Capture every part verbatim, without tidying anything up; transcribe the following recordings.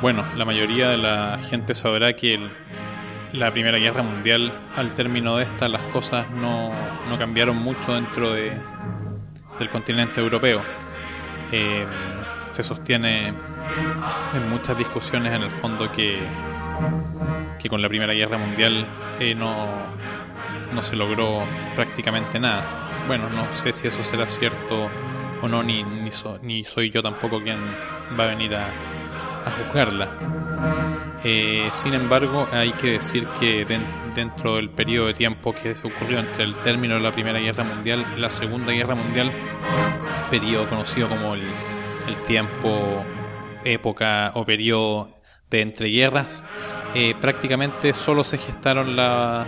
bueno, la mayoría de la gente sabrá que el, la Primera Guerra Mundial, al término de esta, las cosas no, no cambiaron mucho dentro de, del continente europeo. Eh, se sostiene en muchas discusiones en el fondo que, que con la Primera Guerra Mundial eh, no, no se logró prácticamente nada. Bueno, no sé si eso será cierto o no, ni, ni, so, ni soy yo tampoco quien va a venir a, a juzgarla. Eh, sin embargo, hay que decir que de, dentro del periodo de tiempo que se ocurrió entre el término de la Primera Guerra Mundial y la Segunda Guerra Mundial, periodo conocido como el, el tiempo, época o periodo de entreguerras, eh, prácticamente solo se gestaron la,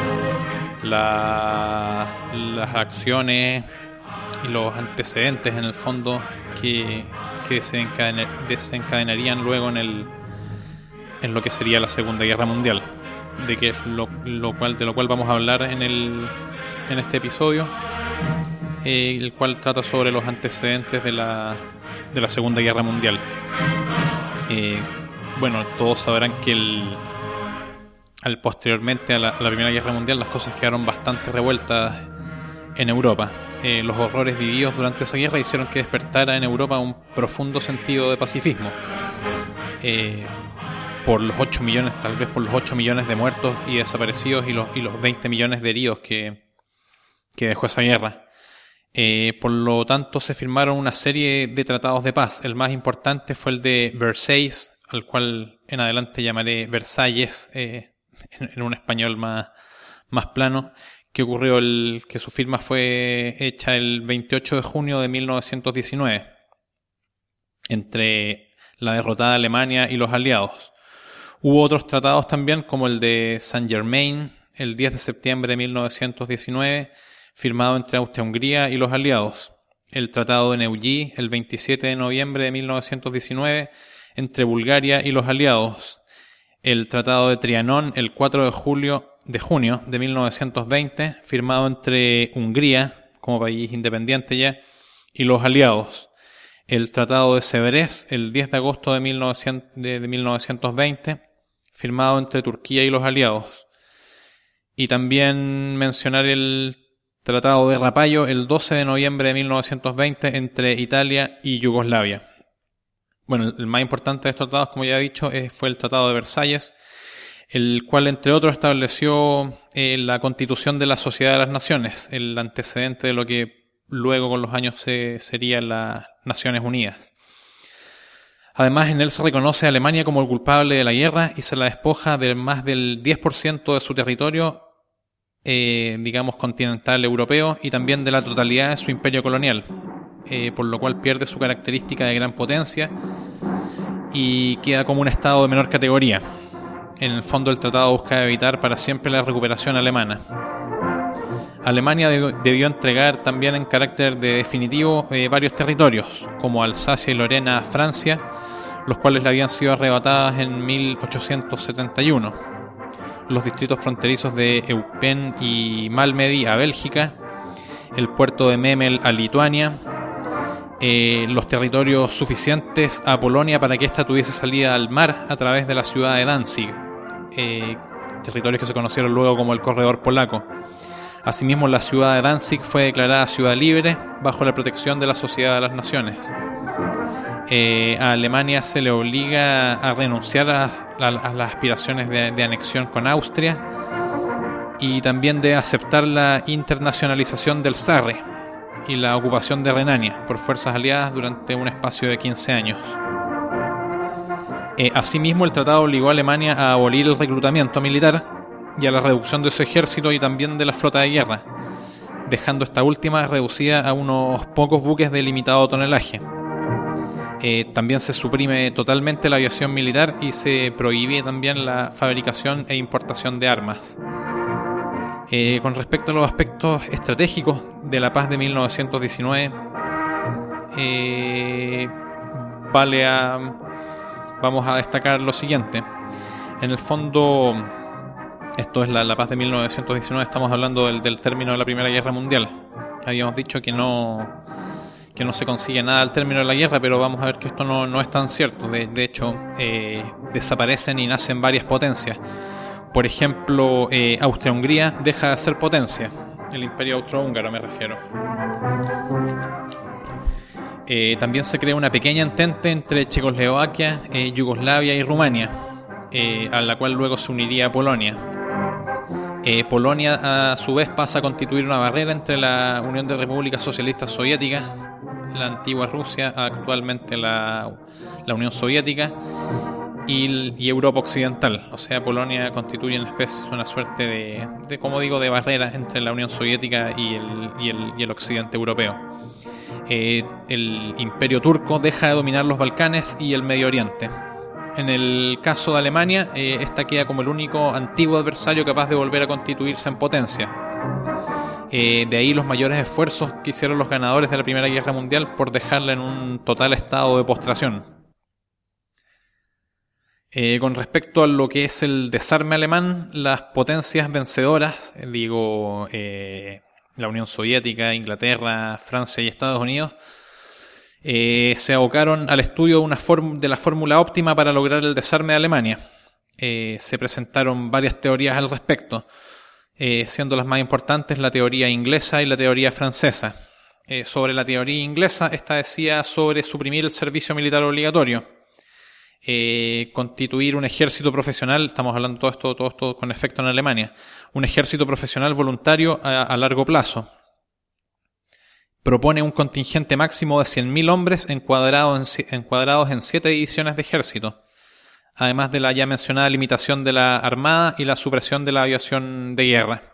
la, las acciones y los antecedentes en el fondo que, que desencadenar, desencadenarían luego en el en lo que sería la Segunda Guerra Mundial, de que lo, lo cual de lo cual vamos a hablar en el en este episodio, eh, el cual trata sobre los antecedentes de la de la Segunda Guerra Mundial. Eh, bueno, todos sabrán que el al posteriormente a la, a la Primera Guerra Mundial las cosas quedaron bastante revueltas en Europa. Eh, los horrores vividos durante esa guerra hicieron que despertara en Europa un profundo sentido de pacifismo. Eh, por los ocho millones, tal vez por los ocho millones de muertos y desaparecidos y los, y los veinte millones de heridos que, que dejó esa guerra. Eh, por lo tanto, se firmaron una serie de tratados de paz. El más importante fue el de Versailles, al cual en adelante llamaré Versalles, eh, en, en un español más, más plano, que ocurrió el que su firma fue hecha el veintiocho de junio de mil novecientos diecinueve entre la derrotada Alemania y los aliados. Hubo otros tratados también, como el de Saint-Germain, el diez de septiembre de mil novecientos diecinueve, firmado entre Austria-Hungría y los aliados. El tratado de Neuilly, el veintisiete de noviembre de mil novecientos diecinueve, entre Bulgaria y los aliados. El tratado de Trianón, el cuatro de julio de junio de mil novecientos veinte, firmado entre Hungría, como país independiente ya, y los aliados. El tratado de Sèvres, el diez de agosto de mil novecientos veinte, firmado entre Turquía y los aliados. Y también mencionar el tratado de Rapallo, el doce de noviembre de mil novecientos veinte, entre Italia y Yugoslavia. Bueno, el más importante de estos tratados, como ya he dicho, fue el Tratado de Versalles, el cual, entre otros, estableció eh, la Constitución de la Sociedad de las Naciones, el antecedente de lo que luego con los años se, serían las Naciones Unidas. Además, en él se reconoce a Alemania como el culpable de la guerra y se la despoja de más del diez por ciento de su territorio, eh, digamos, continental europeo, y también de la totalidad de su imperio colonial, eh, por lo cual pierde su característica de gran potencia y queda como un estado de menor categoría. En el fondo, el tratado busca evitar para siempre la recuperación alemana. Alemania debió entregar también en carácter de definitivo eh, varios territorios, como Alsacia y Lorena a Francia, los cuales le habían sido arrebatadas en mil ochocientos setenta y uno. Los distritos fronterizos de Eupen y Malmedy a Bélgica, el puerto de Memel a Lituania, eh, los territorios suficientes a Polonia para que ésta tuviese salida al mar a través de la ciudad de Danzig, eh, territorios que se conocieron luego como el Corredor Polaco. Asimismo, la ciudad de Danzig fue declarada ciudad libre bajo la protección de la Sociedad de las Naciones. Eh, a Alemania se le obliga a renunciar a, a, a las aspiraciones de, de anexión con Austria y también de aceptar la internacionalización del Sarre y la ocupación de Renania por fuerzas aliadas durante un espacio de quince años. Eh, asimismo, el tratado obligó a Alemania a abolir el reclutamiento militar y a la reducción de su ejército y también de la flota de guerra, dejando esta última reducida a unos pocos buques de limitado tonelaje. Eh, también se suprime totalmente la aviación militar y se prohíbe también la fabricación e importación de armas. Eh, con respecto a los aspectos estratégicos de la paz de mil novecientos diecinueve, eh, vale a, vamos a destacar lo siguiente. En el fondo, esto es la, la paz de mil novecientos diecinueve, estamos hablando del, del término de la Primera Guerra Mundial. Habíamos dicho que no... que que no se consigue nada al término de la guerra, pero vamos a ver que esto no, no es tan cierto. De, de hecho, eh, desaparecen y nacen varias potencias. Por ejemplo, eh, Austria-Hungría deja de ser potencia. El Imperio Austrohúngaro me refiero. Eh, también se crea una pequeña entente entre Checoslovaquia, eh, Yugoslavia y Rumania, eh, a la cual luego se uniría Polonia. Eh, Polonia, a su vez, pasa a constituir una barrera entre la Unión de Repúblicas Socialistas Soviéticas, la antigua Rusia, actualmente la, la Unión Soviética, y, y Europa Occidental. O sea, Polonia constituye una especie, una suerte de, de, como digo, de barrera entre la Unión Soviética y el, y el, y el occidente europeo. Eh, el Imperio Turco deja de dominar los Balcanes y el Medio Oriente. En el caso de Alemania, eh, esta queda como el único antiguo adversario capaz de volver a constituirse en potencia. Eh, de ahí los mayores esfuerzos que hicieron los ganadores de la Primera Guerra Mundial por dejarla en un total estado de postración. Eh, con respecto a lo que es el desarme alemán, las potencias vencedoras, eh, digo, eh, la Unión Soviética, Inglaterra, Francia y Estados Unidos, eh, se abocaron al estudio de, una form- de la fórmula óptima para lograr el desarme de Alemania. Eh, se presentaron varias teorías al respecto, eh, siendo las más importantes la teoría inglesa y la teoría francesa. Eh, sobre la teoría inglesa, esta decía sobre suprimir el servicio militar obligatorio, eh, constituir un ejército profesional, estamos hablando de todo esto, todo esto con efecto en Alemania, un ejército profesional voluntario a, a largo plazo. Propone un contingente máximo de cien mil hombres encuadrados en, encuadrados en siete divisiones de ejército, además de la ya mencionada limitación de la armada y la supresión de la aviación de guerra.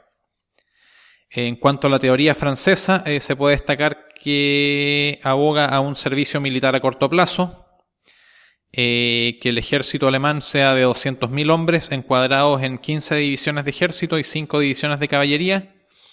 En cuanto a la teoría francesa, eh, se puede destacar que aboga a un servicio militar a corto plazo, eh, que el ejército alemán sea de doscientos mil hombres encuadrados en quince divisiones de ejército y cinco divisiones de caballería,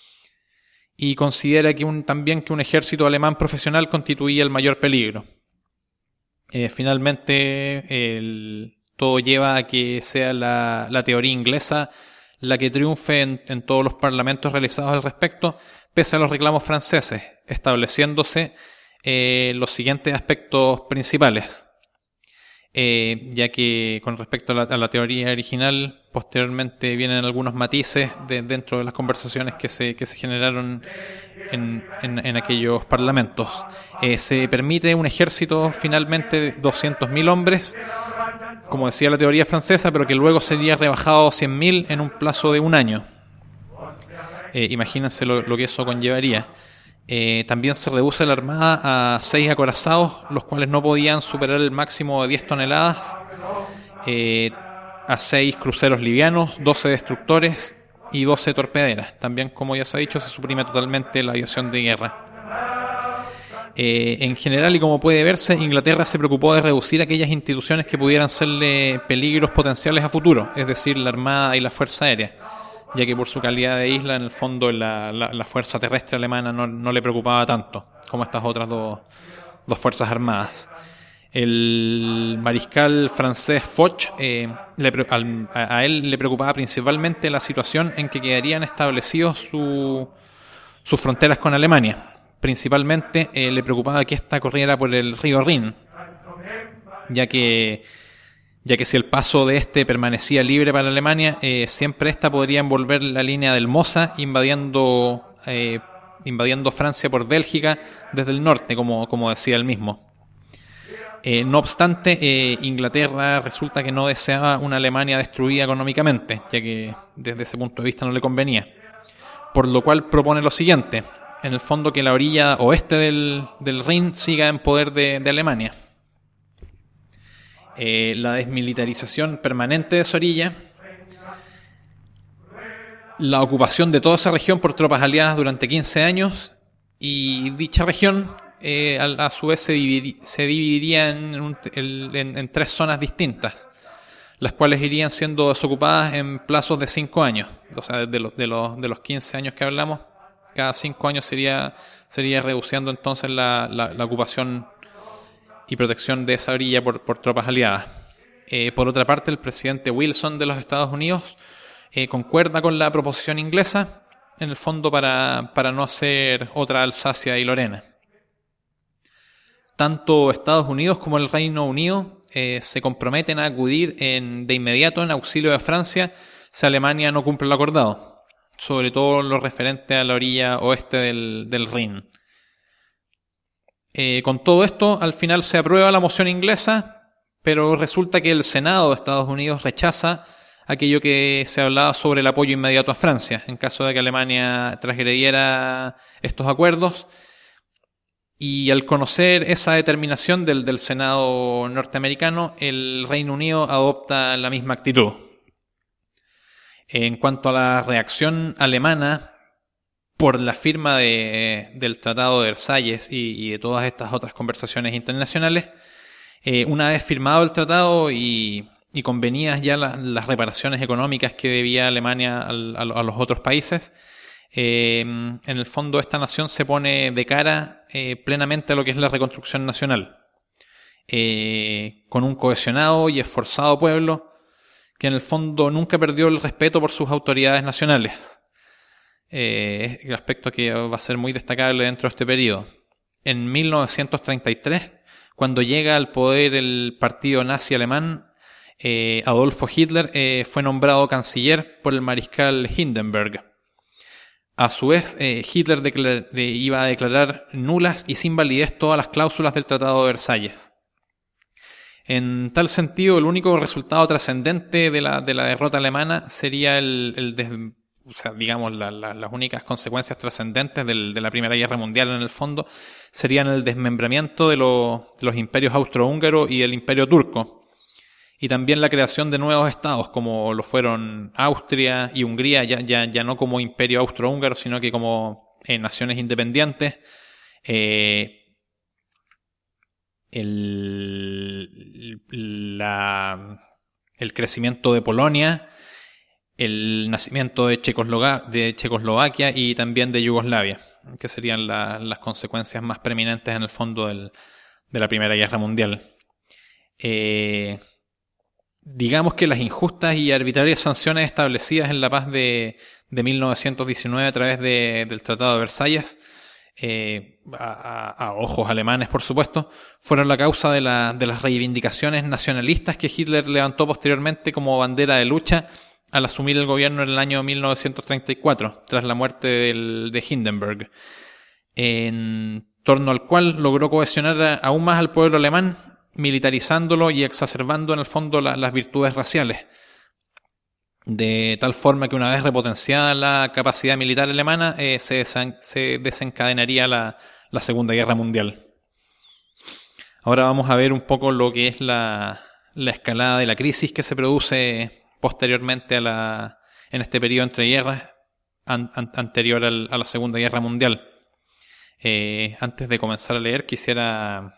y considera que un, también que un ejército alemán profesional constituía el mayor peligro. Eh, finalmente, el, todo lleva a que sea la, la teoría inglesa la que triunfe en, en todos los parlamentos realizados al respecto, pese a los reclamos franceses, estableciéndose eh, los siguientes aspectos principales. Eh, ya que con respecto a la, a la teoría original, posteriormente vienen algunos matices de, dentro de las conversaciones que se, que se generaron en, en, en aquellos parlamentos. Eh, se permite un ejército finalmente de doscientos mil hombres, como decía la teoría francesa, pero que luego sería rebajado a cien mil en un plazo de un año. Eh, imagínense lo, lo que eso conllevaría. Eh, también se reduce la armada a seis acorazados, los cuales no podían superar el máximo de diez toneladas, eh, a seis cruceros livianos, doce destructores y doce torpederas. También, como ya se ha dicho, se suprime totalmente la aviación de guerra. Eh, en general, y como puede verse, Inglaterra se preocupó de reducir aquellas instituciones que pudieran serle peligros potenciales a futuro, es decir, la Armada y la Fuerza Aérea, ya que por su calidad de isla, en el fondo la, la, la fuerza terrestre alemana no, no le preocupaba tanto como estas otras dos, dos fuerzas armadas. El mariscal francés Foch, eh, le, al, a él le preocupaba principalmente la situación en que quedarían establecidos su, sus fronteras con Alemania. Principalmente eh, le preocupaba que ésta corriera por el río Rin, ya que ya que si el paso de este permanecía libre para Alemania, eh, siempre ésta podría envolver la línea del Mosa, invadiendo eh, invadiendo Francia por Bélgica desde el norte, como, como decía él mismo. Eh, no obstante, eh, Inglaterra resulta que no deseaba una Alemania destruida económicamente, ya que desde ese punto de vista no le convenía. Por lo cual propone lo siguiente, en el fondo que la orilla oeste del, del Rin siga en poder de, de Alemania. Eh, la desmilitarización permanente de esa orilla, la ocupación de toda esa región por tropas aliadas durante quince años, y dicha región eh, a, a su vez se, dividir, se dividiría en, un, en, en tres zonas distintas, las cuales irían siendo desocupadas en plazos de cinco años. O sea, de los, de los, de los quince años que hablamos, cada cinco años sería, sería reduciendo entonces la, la, la ocupación y protección de esa orilla por, por tropas aliadas. Eh, por otra parte, el presidente Wilson de los Estados Unidos eh, concuerda con la proposición inglesa, en el fondo para, para no hacer otra Alsacia y Lorena. tanto Estados Unidos como el Reino Unido eh, se comprometen a acudir en, de inmediato en auxilio de Francia si Alemania no cumple lo acordado, sobre todo lo referente a la orilla oeste del, del Rin. Eh, con todo esto, al final se aprueba la moción inglesa, pero resulta que el Senado de Estados Unidos rechaza aquello que se hablaba sobre el apoyo inmediato a Francia, en caso de que Alemania transgrediera estos acuerdos. Y al conocer esa determinación del, del Senado norteamericano, el Reino Unido adopta la misma actitud. En cuanto a la reacción alemana por la firma de, del Tratado de Versalles y, y de todas estas otras conversaciones internacionales, eh, una vez firmado el tratado y, y convenidas ya la, las reparaciones económicas que debía Alemania al, a, a los otros países, eh, en el fondo esta nación se pone de cara eh, plenamente a lo que es la reconstrucción nacional, eh, con un cohesionado y esforzado pueblo que en el fondo nunca perdió el respeto por sus autoridades nacionales. Eh, el aspecto que va a ser muy destacable dentro de este periodo. En mil novecientos treinta y tres, cuando llega al poder el partido nazi alemán, eh, Adolfo Hitler eh, fue nombrado canciller por el mariscal Hindenburg. A su vez, eh, Hitler declar- de, iba a declarar nulas y sin validez todas las cláusulas del Tratado de Versalles. En tal sentido, el único resultado trascendente de la, de la derrota alemana sería el, el des, o sea, digamos, la, la, las únicas consecuencias trascendentes del, de la Primera Guerra Mundial en el fondo serían el desmembramiento de, lo, de los imperios austrohúngaro y el imperio turco, y también la creación de nuevos estados como lo fueron Austria y Hungría, ya, ya, ya no como imperio austrohúngaro, sino que como eh, naciones independientes. Eh, el, la, el crecimiento de Polonia, el nacimiento de, Checoslovaquia, de Checoslovaquia y también de Yugoslavia, que serían la, las consecuencias más preeminentes en el fondo del, de la Primera Guerra Mundial. Eh, digamos que las injustas y arbitrarias sanciones establecidas en la paz de, de mil novecientos diecinueve a través de, del Tratado de Versalles, eh, a, a, a ojos alemanes por supuesto, fueron la causa de, la, de las reivindicaciones nacionalistas que Hitler levantó posteriormente como bandera de lucha al asumir el gobierno en el año mil novecientos treinta y cuatro, tras la muerte del, de Hindenburg, en torno al cual logró cohesionar aún más al pueblo alemán, militarizándolo y exacerbando en el fondo la, las virtudes raciales, de tal forma que una vez repotenciada la capacidad militar alemana, eh, se, desen, se desencadenaría la, la Segunda Guerra Mundial. Ahora vamos a ver un poco lo que es la, la escalada de la crisis que se produce posteriormente a la, en este periodo entre guerras, an, an, anterior al, a la Segunda Guerra Mundial. Eh, antes de comenzar a leer, quisiera,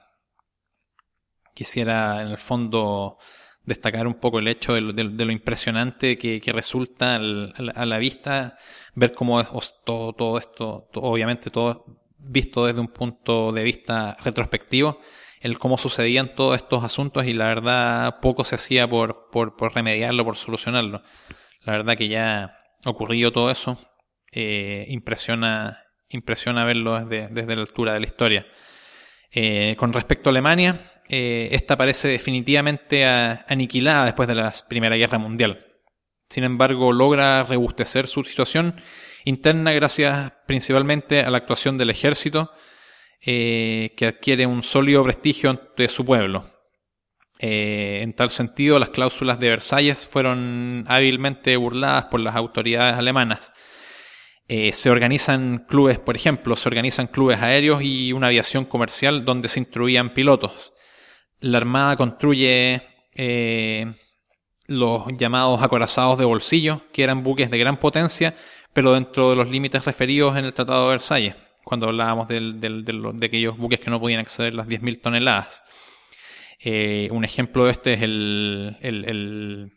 quisiera en el fondo destacar un poco el hecho de lo, de, de lo impresionante que, que resulta al, a, la, a la vista ver cómo es, todo, todo esto, todo, obviamente todo visto desde un punto de vista retrospectivo, el cómo sucedían todos estos asuntos, y la verdad poco se hacía por, por, por remediarlo, por solucionarlo. La verdad que ya ocurrió todo eso, eh, impresiona, impresiona verlo desde, desde la altura de la historia. Eh, con respecto a Alemania, eh, esta parece definitivamente a, aniquilada después de la Primera Guerra Mundial. Sin embargo, logra rebustecer su situación interna gracias principalmente a la actuación del ejército, eh, que adquiere un sólido prestigio ante su pueblo. Eh, en tal sentido, las cláusulas de Versalles fueron hábilmente burladas por las autoridades alemanas. Eh, se organizan clubes, por ejemplo, se organizan clubes aéreos y una aviación comercial donde se instruían pilotos. La Armada construye eh, los llamados acorazados de bolsillo, que eran buques de gran potencia, pero dentro de los límites referidos en el Tratado de Versalles, cuando hablábamos del, del, de, de aquellos buques que no podían exceder las diez mil toneladas. Eh, un ejemplo de este es el, el, el,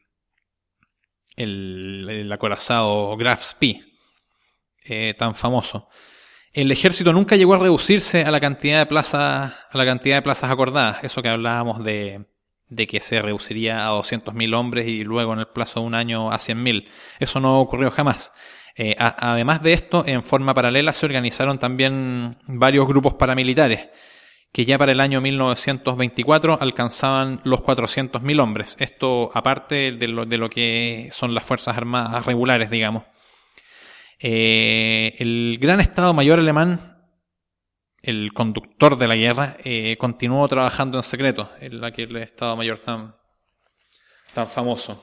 el, el acorazado Graf Spee, eh, tan famoso. El ejército nunca llegó a reducirse a la cantidad de plazas, a la cantidad de plazas acordadas. Eso que hablábamos de, de que se reduciría a doscientos mil hombres y luego en el plazo de un año a cien mil. Eso no ocurrió jamás. Eh, a, además de esto, en forma paralela se organizaron también varios grupos paramilitares que ya para el año mil novecientos veinticuatro alcanzaban los cuatrocientos mil hombres. Esto aparte de lo, de lo que son las Fuerzas Armadas regulares, digamos. Eh, el Gran Estado Mayor alemán, el conductor de la guerra, eh, continuó trabajando en secreto, en aquel Estado Mayor tan, tan famoso.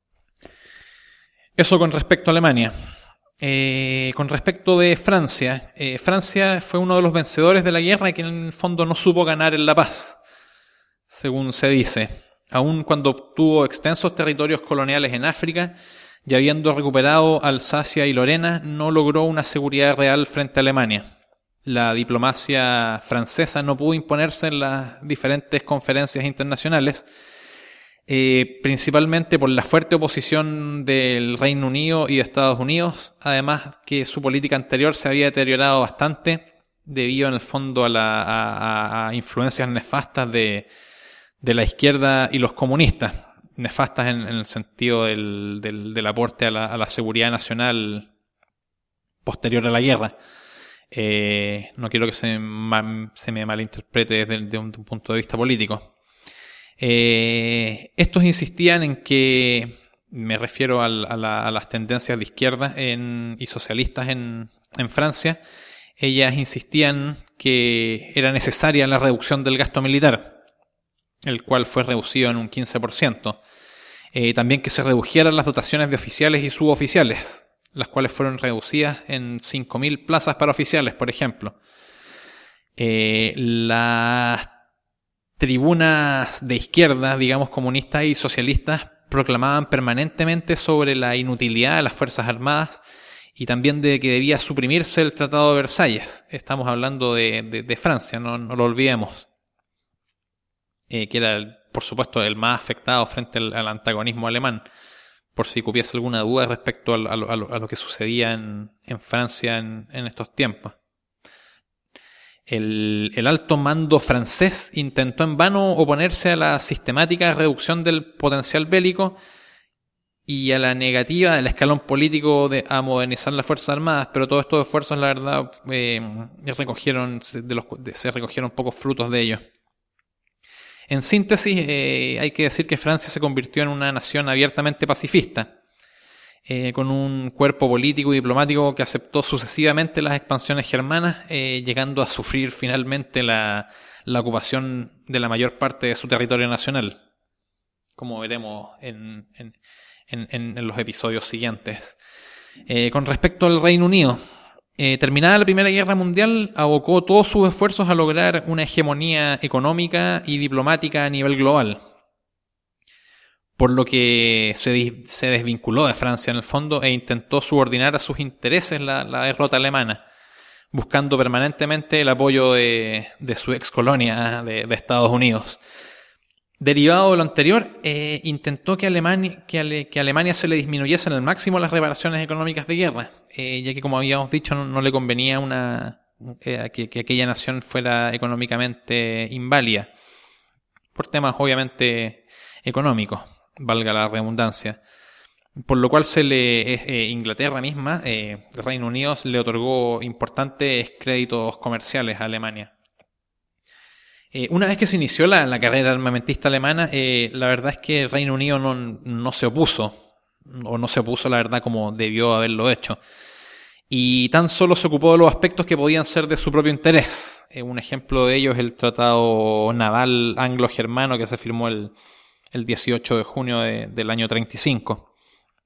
Eso con respecto a Alemania. Eh, con respecto de Francia, eh, Francia fue uno de los vencedores de la guerra y que en el fondo no supo ganar en la paz, según se dice. Aun cuando obtuvo extensos territorios coloniales en África y habiendo recuperado Alsacia y Lorena, no logró una seguridad real frente a Alemania. La diplomacia francesa no pudo imponerse en las diferentes conferencias internacionales, Eh, principalmente por la fuerte oposición del Reino Unido y de Estados Unidos, además que su política anterior se había deteriorado bastante debido en el fondo a, la, a, a influencias nefastas de, de la izquierda y los comunistas, nefastas en, en el sentido del, del, del aporte a la, a la seguridad nacional posterior a la guerra. Eh, no quiero que se, ma, se me malinterprete desde, desde un, de un punto de vista político. Eh, estos insistían en que, me refiero al, a, la, a las tendencias de izquierda en, y socialistas en, en Francia, ellas insistían que era necesaria la reducción del gasto militar, el cual fue reducido en un quince por ciento. Eh, también que se redujeran las dotaciones de oficiales y suboficiales, las cuales fueron reducidas en cinco mil plazas para oficiales, por ejemplo. Eh, las tribunas de izquierda, digamos comunistas y socialistas, proclamaban permanentemente sobre la inutilidad de las Fuerzas Armadas y también de que debía suprimirse el Tratado de Versalles. Estamos hablando de, de, de Francia, no, no lo olvidemos, eh, que era, el, por supuesto, el más afectado frente al, al antagonismo alemán, por si hubiese alguna duda respecto a lo, a lo, a lo que sucedía en, en Francia en, en estos tiempos. El, el alto mando francés intentó en vano oponerse a la sistemática reducción del potencial bélico y a la negativa del escalón político de, a modernizar las Fuerzas Armadas, pero todos estos esfuerzos, la verdad, eh, recogieron, de los, de, se recogieron pocos frutos de ellos. En síntesis, eh, hay que decir que Francia se convirtió en una nación abiertamente pacifista, Eh, con un cuerpo político y diplomático que aceptó sucesivamente las expansiones germanas, eh, llegando a sufrir finalmente la, la ocupación de la mayor parte de su territorio nacional, como veremos en, en, en, en los episodios siguientes. Eh, con respecto al Reino Unido, eh, terminada la Primera Guerra Mundial, abocó todos sus esfuerzos a lograr una hegemonía económica y diplomática a nivel global, por lo que se, se desvinculó de Francia en el fondo e intentó subordinar a sus intereses la, la derrota alemana, buscando permanentemente el apoyo de, de su ex colonia de, de Estados Unidos. Derivado de lo anterior, eh, intentó que, Alemania, que, Ale, que a Alemania se le disminuyesen al máximo las reparaciones económicas de guerra, eh, ya que, como habíamos dicho, no, no le convenía una, eh, que, que aquella nación fuera económicamente inválida, por temas obviamente económicos, valga la redundancia. Por lo cual se le eh, Inglaterra misma, eh, el Reino Unido, le otorgó importantes créditos comerciales a Alemania. Eh, una vez que se inició la, la carrera armamentista alemana, eh, la verdad es que el Reino Unido no, no se opuso, o no se opuso, la verdad, como debió haberlo hecho. Y tan solo se ocupó de los aspectos que podían ser de su propio interés. Eh, un ejemplo de ello es el Tratado Naval Anglo-Germano que se firmó el, el dieciocho de junio de, del año treinta y cinco.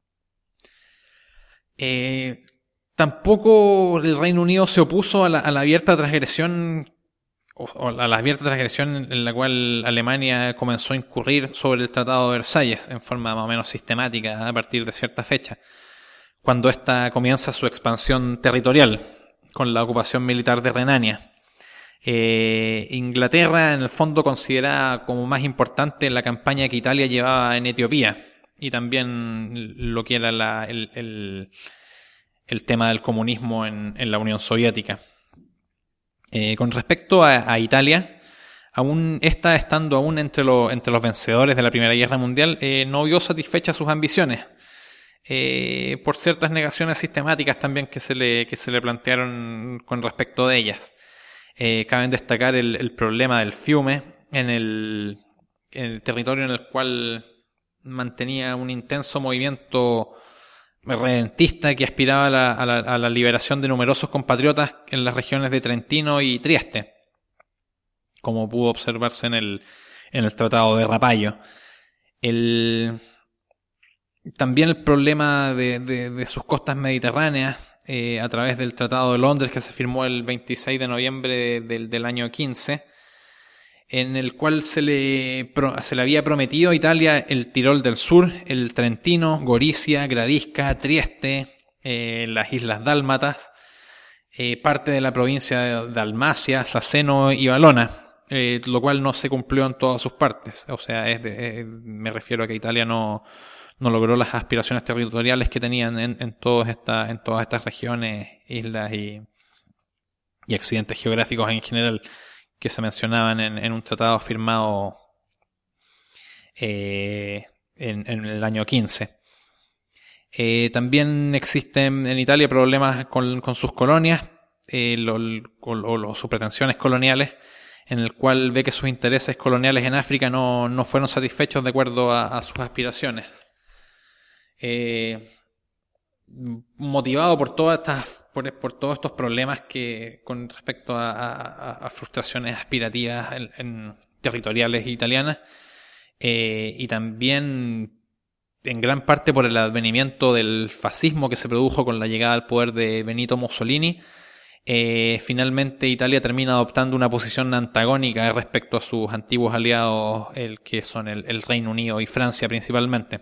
Eh, tampoco el Reino Unido se opuso a la, a la abierta transgresión o a la abierta transgresión en la cual Alemania comenzó a incurrir sobre el Tratado de Versalles en forma más o menos sistemática a partir de cierta fecha, cuando ésta comienza su expansión territorial con la ocupación militar de Renania. Eh, Inglaterra en el fondo consideraba como más importante la campaña que Italia llevaba en Etiopía y también lo que era la, el, el, el tema del comunismo en, en la Unión Soviética. Eh, con respecto a, a Italia, aún esta estando aún entre, lo, entre los vencedores de la Primera Guerra Mundial, eh, no vio satisfechas sus ambiciones, eh, por ciertas negaciones sistemáticas también que se le, que se le plantearon con respecto de ellas. Eh, cabe destacar el, el problema del fiume en el, en el territorio en el cual mantenía un intenso movimiento redentista que aspiraba a la, a, la, a la liberación de numerosos compatriotas en las regiones de Trentino y Trieste, como pudo observarse en el, en el Tratado de Rapallo. El, también el problema de, de, de sus costas mediterráneas, eh, a través del Tratado de Londres que se firmó el veintiséis de noviembre del, del año quince, en el cual se le, se le había prometido a Italia el Tirol del Sur, el Trentino, Gorizia, Gradisca, Trieste, eh, las Islas Dálmatas, eh, parte de la provincia de Dalmacia, Saceno y Valona, eh, lo cual no se cumplió en todas sus partes. O sea, es de, eh, me refiero a que Italia no, no logró las aspiraciones territoriales que tenían en, en, todas esta, en todas estas regiones, islas y, y accidentes geográficos en general, que se mencionaban en, en un tratado firmado eh, en, en el año quince. Eh, también existen en Italia problemas con, con sus colonias, eh, lo, o, o sus pretensiones coloniales, en el cual ve que sus intereses coloniales en África no, no fueron satisfechos de acuerdo a, a sus aspiraciones. Eh, motivado por todas estas por, por todos estos problemas que con respecto a, a, a frustraciones aspirativas en, en territoriales italianas, eh, y también en gran parte por el advenimiento del fascismo que se produjo con la llegada al poder de Benito Mussolini, eh, finalmente Italia termina adoptando una posición antagónica respecto a sus antiguos aliados, el que son el, el Reino Unido y Francia principalmente.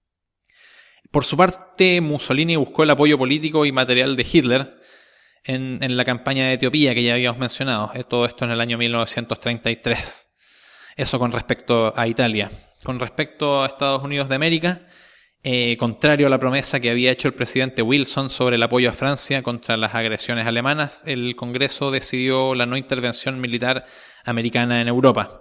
Por su parte, Mussolini buscó el apoyo político y material de Hitler en, en la campaña de Etiopía que ya habíamos mencionado. Todo esto en el año mil novecientos treinta y tres. Eso con respecto a Italia. Con respecto a Estados Unidos de América, eh, contrario a la promesa que había hecho el presidente Wilson sobre el apoyo a Francia contra las agresiones alemanas, el Congreso decidió la no intervención militar americana en Europa.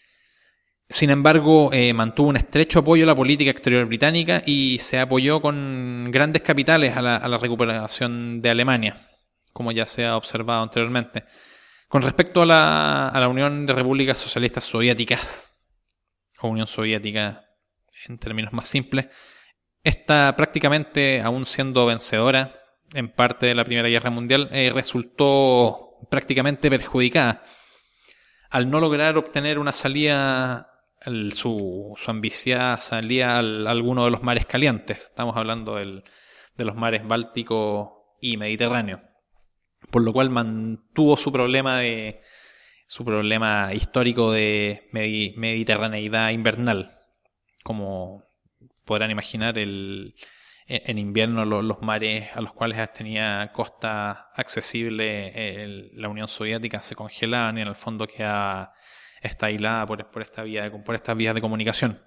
Sin embargo, eh, mantuvo un estrecho apoyo a la política exterior británica y se apoyó con grandes capitales a la, a la recuperación de Alemania, como ya se ha observado anteriormente. Con respecto a la, a la Unión de Repúblicas Socialistas Soviéticas, o Unión Soviética en términos más simples, esta prácticamente, aún siendo vencedora en parte de la Primera Guerra Mundial, eh, resultó prácticamente perjudicada al no lograr obtener una salida, el, su, su ambiciada salida al, a alguno de los mares calientes. Estamos hablando del, de los mares Báltico y Mediterráneo. Por lo cual mantuvo su problema de su problema histórico de medi, mediterraneidad invernal. Como podrán imaginar, el, en invierno los, los mares a los cuales tenía costa accesible el, la Unión Soviética se congelaban y en el fondo quedaba está aislada por, por, esta vía de, por estas vías de comunicación.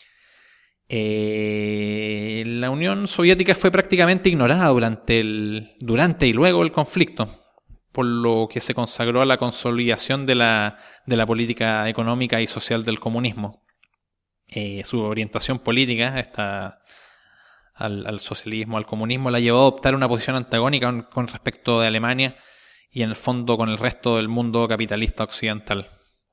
Eh, la Unión Soviética fue prácticamente ignorada durante, el, durante y luego el conflicto, por lo que se consagró a la consolidación de la, de la política económica y social del comunismo. Eh, su orientación política, esta, al, al socialismo, al comunismo, la llevó a adoptar una posición antagónica con, con respecto de Alemania y en el fondo con el resto del mundo capitalista occidental.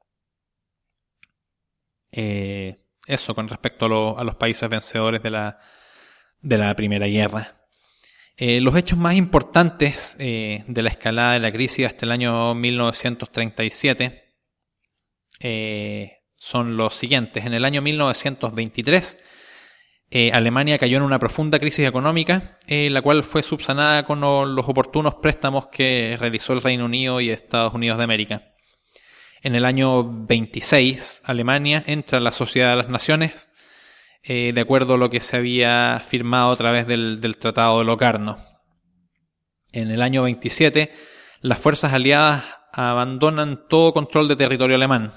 Eh, eso con respecto a, lo, a los países vencedores de la, de la Primera Guerra. Eh, los hechos más importantes eh, de la escalada de la crisis hasta el año mil novecientos treinta y siete eh, son los siguientes. En el año mil novecientos veintitrés, eh, Alemania cayó en una profunda crisis económica, eh, la cual fue subsanada con los oportunos préstamos que realizó el Reino Unido y Estados Unidos de América. En el año veintiséis, Alemania entra a la Sociedad de las Naciones, eh, de acuerdo a lo que se había firmado a través del, del Tratado de Locarno. En el año veintisiete, las fuerzas aliadas abandonan todo control de territorio alemán.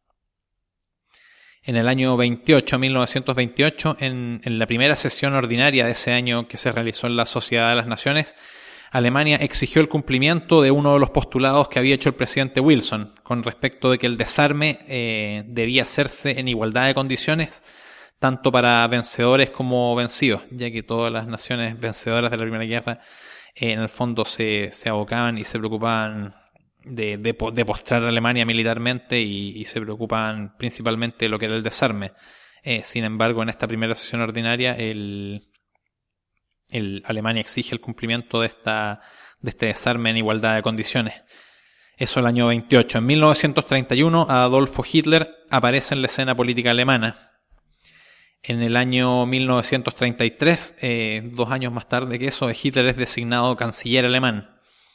En el año veintiocho, mil novecientos veintiocho, en, en la primera sesión ordinaria de ese año que se realizó en la Sociedad de las Naciones, Alemania exigió el cumplimiento de uno de los postulados que había hecho el presidente Wilson con respecto de que el desarme eh, debía hacerse en igualdad de condiciones tanto para vencedores como vencidos, ya que todas las naciones vencedoras de la Primera Guerra eh, en el fondo se, se abocaban y se preocupaban de, de, de postrar a Alemania militarmente y, y se preocupaban principalmente de lo que era el desarme. Eh, sin embargo, en esta primera sesión ordinaria, el, el Alemania exige el cumplimiento de, esta, de este desarme en igualdad de condiciones. Eso el año veintiocho. En mil novecientos treinta y uno, Adolfo Hitler aparece en la escena política alemana. En el año mil novecientos treinta y tres, eh, dos años más tarde que eso, Hitler es designado canciller alemán.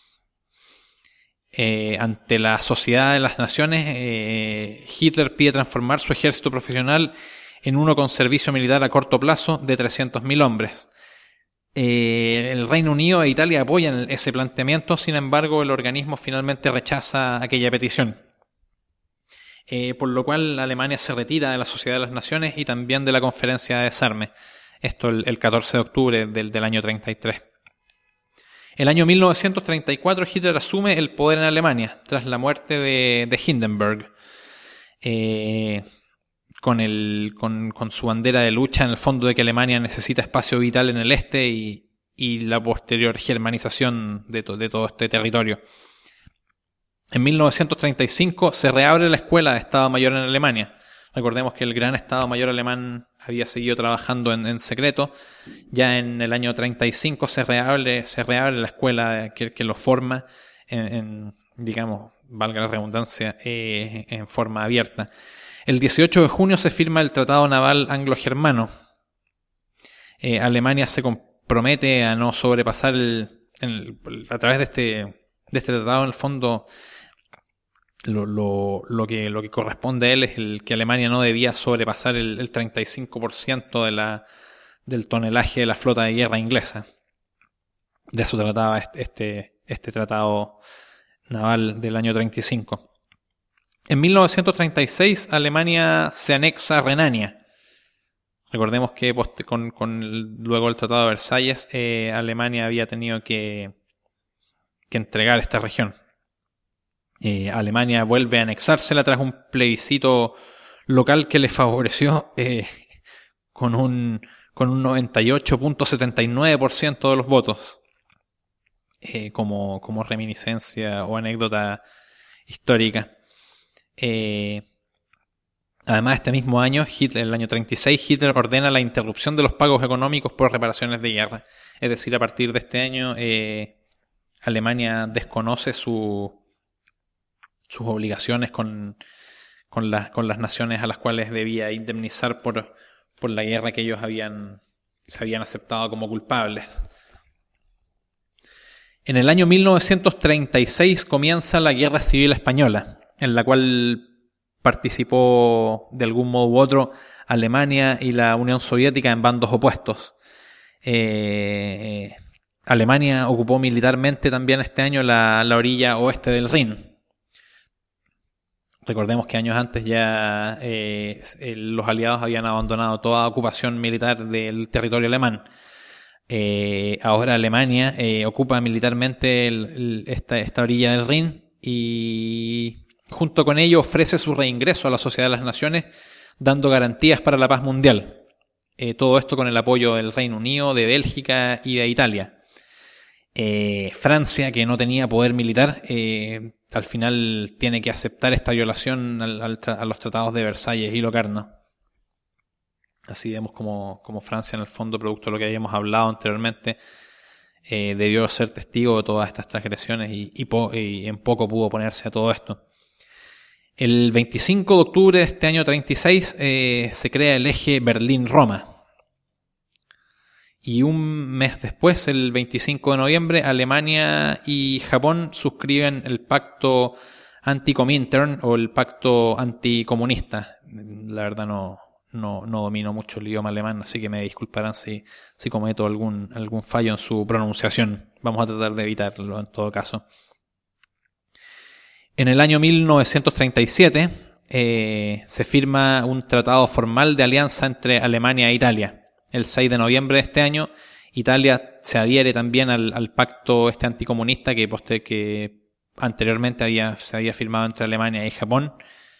Eh, ante la Sociedad de las Naciones, eh, Hitler pide transformar su ejército profesional en uno con servicio militar a corto plazo de trescientos mil hombres. Eh, el Reino Unido e Italia apoyan ese planteamiento, sin embargo, el organismo finalmente rechaza aquella petición. Eh, por lo cual Alemania se retira de la Sociedad de las Naciones y también de la Conferencia de Desarme. Esto el, el catorce de octubre del, del año treinta y tres. El año mil novecientos treinta y cuatro Hitler asume el poder en Alemania tras la muerte de, de Hindenburg. Eh, con, el, con, con su bandera de lucha en el fondo de que Alemania necesita espacio vital en el este y, y la posterior germanización de, to, de todo este territorio. En mil novecientos treinta y cinco se reabre la Escuela de Estado Mayor en Alemania. Recordemos que el gran Estado Mayor alemán había seguido trabajando en, en secreto. Ya en el año treinta y cinco se reabre, se reabre la escuela que, que lo forma en, en, digamos, valga la redundancia, eh, en forma abierta. El dieciocho de junio se firma el Tratado Naval Anglo-Germano. Eh, Alemania se compromete a no sobrepasar el, el, a través de este, de este tratado, en el fondo, Lo, lo, lo, que, lo que corresponde a él es el que Alemania no debía sobrepasar el, el treinta y cinco por ciento de la, del tonelaje de la flota de guerra inglesa. De eso trataba este, este tratado naval del año treinta y cinco. En mil novecientos treinta y seis Alemania se anexa a Renania. Recordemos que post, con, con el, luego del Tratado de Versalles eh, Alemania había tenido que, que entregar esta región. Eh, Alemania vuelve a anexársela tras un plebiscito local que le favoreció eh, con un con un noventa y ocho punto setenta y nueve por ciento de los votos, eh, como, como reminiscencia o anécdota histórica. Eh, además, este mismo año, Hitler, el año treinta y seis, Hitler ordena la interrupción de los pagos económicos por reparaciones de guerra. Es decir, a partir de este año, eh, Alemania desconoce su sus obligaciones con, con, la, con las naciones a las cuales debía indemnizar por, por la guerra que ellos habían, se habían aceptado como culpables. En el año mil novecientos treinta y seis comienza la Guerra Civil Española, en la cual participó de algún modo u otro Alemania y la Unión Soviética en bandos opuestos. Eh, Alemania ocupó militarmente también este año la, la orilla oeste del Rin. Recordemos que años antes ya eh, los aliados habían abandonado toda ocupación militar del territorio alemán. Eh, ahora Alemania eh, ocupa militarmente el, el, esta, esta orilla del Rin y junto con ello ofrece su reingreso a la Sociedad de las Naciones, dando garantías para la paz mundial. Eh, todo esto con el apoyo del Reino Unido, de Bélgica y de Italia. Eh, Francia, que no tenía poder militar, eh, al final tiene que aceptar esta violación al, al, a los tratados de Versalles y Locarno. Así vemos como, como Francia, en el fondo, producto de lo que habíamos hablado anteriormente, eh, debió ser testigo de todas estas transgresiones y, y, po, y en poco pudo oponerse a todo esto. El veinticinco de octubre de este año treinta y seis eh, se crea el eje Berlín-Roma. Y un mes después, el veinticinco de noviembre, Alemania y Japón suscriben el pacto anti-Comintern o el pacto anticomunista. La verdad no, no, no domino mucho el idioma alemán, así que me disculparán si, si cometo algún, algún fallo en su pronunciación. Vamos a tratar de evitarlo en todo caso. En el año mil novecientos treinta y siete eh, se firma un tratado formal de alianza entre Alemania e Italia. El seis de noviembre de este año, Italia se adhiere también al, al pacto este anticomunista que, poste, que anteriormente había, se había firmado entre Alemania y Japón.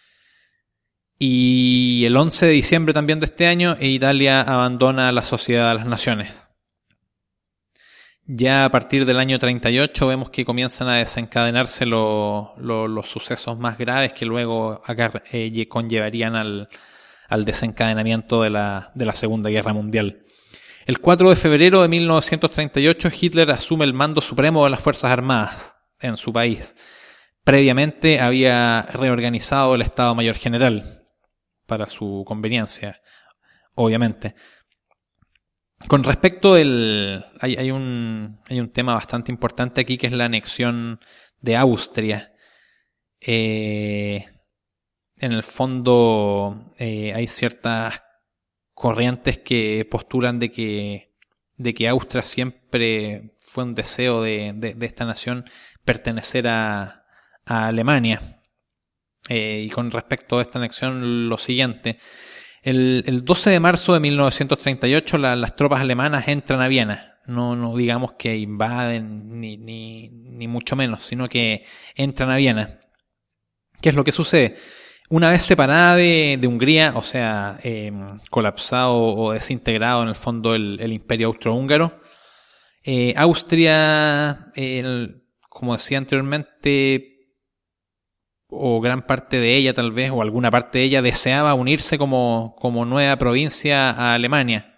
Y el once de diciembre también de este año, Italia abandona la Sociedad de las Naciones. Ya a partir del año treinta y ocho vemos que comienzan a desencadenarse lo, lo, los sucesos más graves que luego acá, eh, conllevarían al, al desencadenamiento de la, de la Segunda Guerra Mundial. El cuatro de febrero de mil novecientos treinta y ocho Hitler asume el mando supremo de las Fuerzas Armadas en su país. Previamente había reorganizado el Estado Mayor General para su conveniencia, obviamente. Con respecto del... Hay, hay, un, hay un tema bastante importante aquí que es la anexión de Austria. Eh, en el fondo eh, hay ciertas corrientes que postulan de que, de que Austria siempre fue un deseo de, de, de esta nación pertenecer a, a Alemania. Eh, y con respecto a esta anexión, lo siguiente... El, el doce de marzo de mil novecientos treinta y ocho la, las tropas alemanas entran a Viena. No, no digamos que invaden ni, ni, ni mucho menos, sino que entran a Viena. ¿Qué es lo que sucede? Una vez separada de, de Hungría, o sea, eh, colapsado o desintegrado en el fondo el, el imperio austrohúngaro, eh, Austria, eh, como decía anteriormente, o gran parte de ella tal vez, o alguna parte de ella deseaba unirse como, como nueva provincia a Alemania.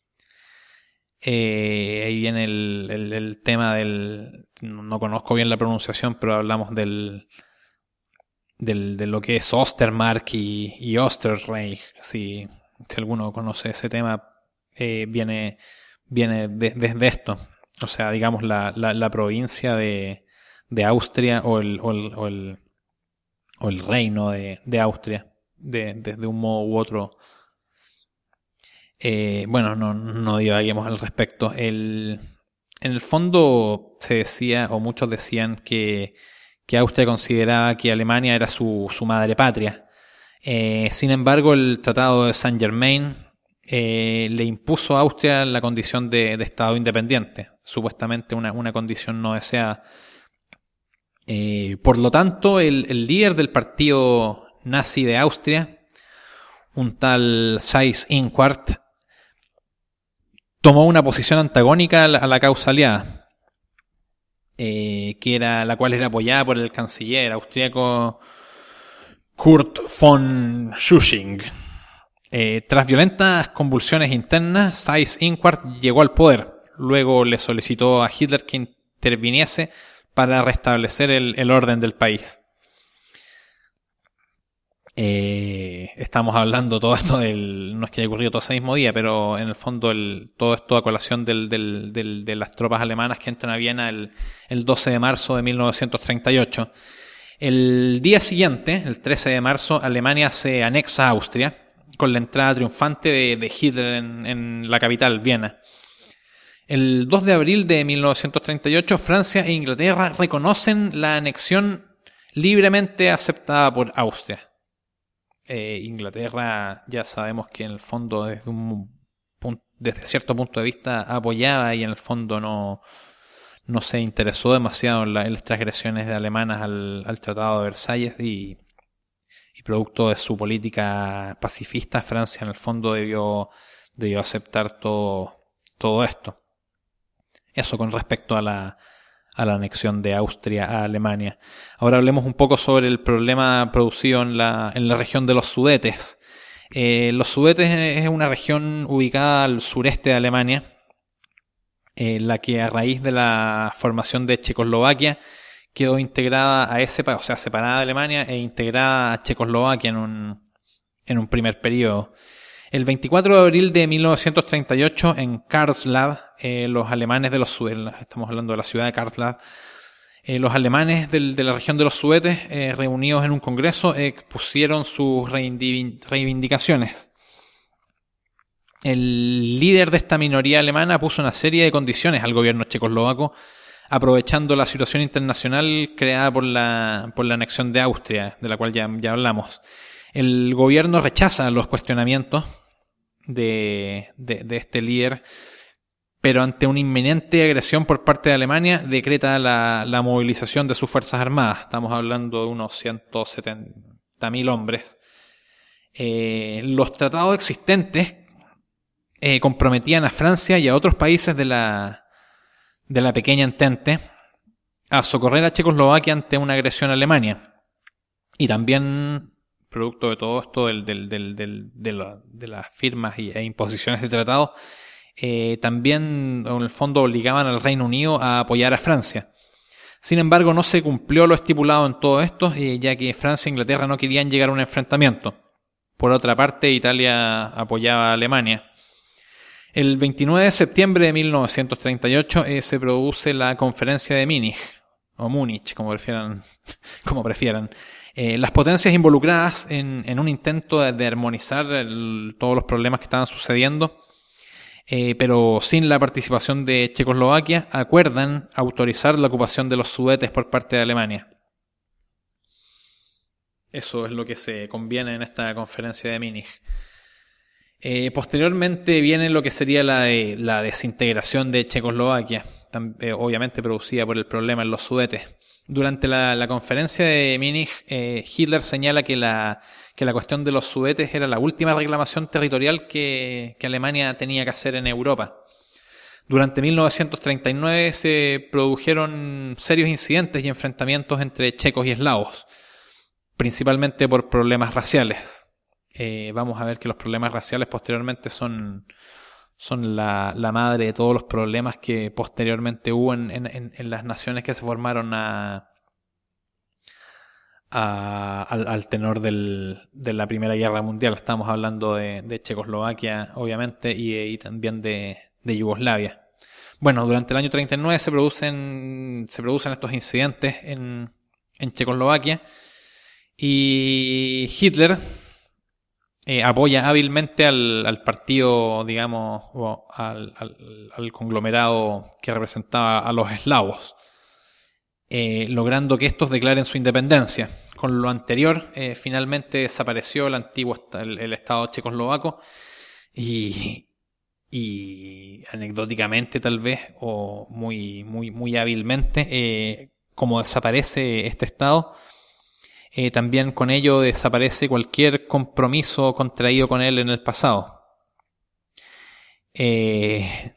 Eh, ahí viene el, el, el tema del... No conozco bien la pronunciación, pero hablamos del... del de lo que es Ostermark y, y Osterreich. Si, si alguno conoce ese tema, eh, viene, viene de, desde esto. O sea, digamos la, la, la provincia de, de Austria o el... O el, o el o el reino de, de Austria, de, de, de un modo u otro. Eh, bueno, no, no divaguemos al respecto. El, en el fondo se decía, o muchos decían, que, que Austria consideraba que Alemania era su, su madre patria. Eh, sin embargo, el Tratado de Saint-Germain eh, le impuso a Austria la condición de, de Estado independiente, supuestamente una, una condición no deseada. Eh, por lo tanto, el, el líder del partido nazi de Austria, un tal Seyss-Inquart, tomó una posición antagónica a la, a la causa aliada, eh, que era, la cual era apoyada por el canciller austríaco Kurt von Schuschnigg. Eh, tras violentas convulsiones internas, Seyss-Inquart llegó al poder. Luego le solicitó a Hitler que interviniese para restablecer el, el orden del país. Eh, estamos hablando todo esto del... No es que haya ocurrido todo ese mismo día, pero en el fondo el, todo esto a colación del, del, del, de las tropas alemanas que entran a Viena el, el doce de marzo de mil novecientos treinta y ocho. El día siguiente, el trece de marzo, Alemania se anexa a Austria con la entrada triunfante de, de Hitler en, en la capital, Viena. El dos de abril de mil novecientos treinta y ocho, Francia e Inglaterra reconocen la anexión libremente aceptada por Austria. Eh, Inglaterra ya sabemos que en el fondo desde, un, desde cierto punto de vista apoyaba y en el fondo no, no se interesó demasiado en, la, en las transgresiones de alemanas al, al Tratado de Versalles y, y producto de su política pacifista, Francia en el fondo debió, debió aceptar todo, todo esto. Eso con respecto a la, a la anexión de Austria a Alemania. Ahora hablemos un poco sobre el problema producido en la, en la región de los Sudetes. Eh, los Sudetes es una región ubicada al sureste de Alemania, eh, la que a raíz de la formación de Checoslovaquia quedó integrada a ese país, o sea, separada de Alemania e integrada a Checoslovaquia en un, en un primer periodo. El veinticuatro de abril de mil novecientos treinta y ocho, en Karlslav, eh, los alemanes de los Sudetes, estamos hablando de la ciudad de Karlslav, eh, los alemanes del, de la región de los Sudetes, eh, reunidos en un congreso, eh, expusieron sus reivindicaciones. El líder de esta minoría alemana puso una serie de condiciones al gobierno checoslovaco, aprovechando la situación internacional creada por la, por la anexión de Austria, de la cual ya, ya hablamos. El gobierno rechaza los cuestionamientos de, de, de este líder, pero ante una inminente agresión por parte de Alemania decreta la, la movilización de sus fuerzas armadas. Estamos hablando de unos ciento setenta mil hombres. Eh, los tratados existentes eh, comprometían a Francia y a otros países de la, de la pequeña Entente a socorrer a Checoslovaquia ante una agresión a Alemania. Y también, producto de todo esto, del, del, del, del, de, la, de las firmas e imposiciones de tratados, eh, también en el fondo obligaban al Reino Unido a apoyar a Francia. Sin embargo, no se cumplió lo estipulado en todo esto, eh, ya que Francia e Inglaterra no querían llegar a un enfrentamiento. Por otra parte, Italia apoyaba a Alemania. El veintinueve de septiembre de mil novecientos treinta y ocho eh, se produce la Conferencia de Múnich, o Múnich, como prefieran. como prefieran. Eh, las potencias involucradas en, en un intento de, de armonizar el, todos los problemas que estaban sucediendo, Eh, pero sin la participación de Checoslovaquia, acuerdan autorizar la ocupación de los Sudetes por parte de Alemania. Eso es lo que se conviene en esta conferencia de Múnich. Eh, posteriormente viene lo que sería la, de, la desintegración de Checoslovaquia, tam, eh, obviamente producida por el problema en los Sudetes. Durante la, la conferencia de Múnich, eh, Hitler señala que la, que la cuestión de los Sudetes era la última reclamación territorial que, que Alemania tenía que hacer en Europa. Durante mil novecientos treinta y nueve se produjeron serios incidentes y enfrentamientos entre checos y eslavos, principalmente por problemas raciales. Eh, vamos a ver que los problemas raciales posteriormente son, son la, la madre de todos los problemas que posteriormente hubo en, en, en las naciones que se formaron a, a, al, al tenor del, de la Primera Guerra Mundial. Estamos hablando de, de Checoslovaquia, obviamente, y, y también de, de Yugoslavia. Bueno, durante el año treinta y nueve se producen, se producen estos incidentes en, en Checoslovaquia y Hitler Eh, apoya hábilmente al, al partido, digamos, o al, al, al conglomerado que representaba a los eslavos, eh, logrando que estos declaren su independencia. Con lo anterior, eh, finalmente desapareció el antiguo el, el Estado checoslovaco y, y anecdóticamente tal vez, o muy, muy, muy hábilmente, eh, como desaparece este Estado, Eh, también con ello desaparece cualquier compromiso contraído con él en el pasado. Eh,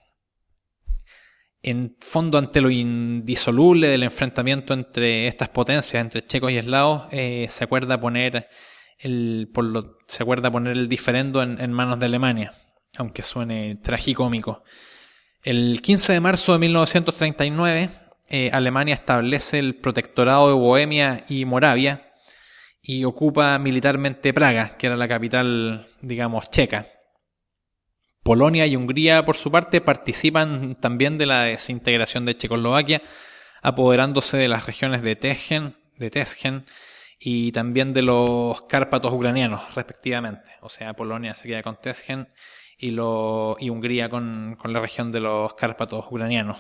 en fondo, ante lo indisoluble del enfrentamiento entre estas potencias, entre checos y eslavos, eh, se acuerda poner el, por lo, se acuerda poner el diferendo en, en manos de Alemania, aunque suene tragicómico. El quince de marzo de mil novecientos treinta y nueve, eh, Alemania establece el protectorado de Bohemia y Moravia, y ocupa militarmente Praga, que era la capital, digamos, checa. Polonia y Hungría, por su parte, participan también de la desintegración de Checoslovaquia, apoderándose de las regiones de Teschen, de Teschen y también de los Cárpatos ucranianos, respectivamente. O sea, Polonia se queda con Teschen y, lo, y Hungría con, con la región de los Cárpatos ucranianos.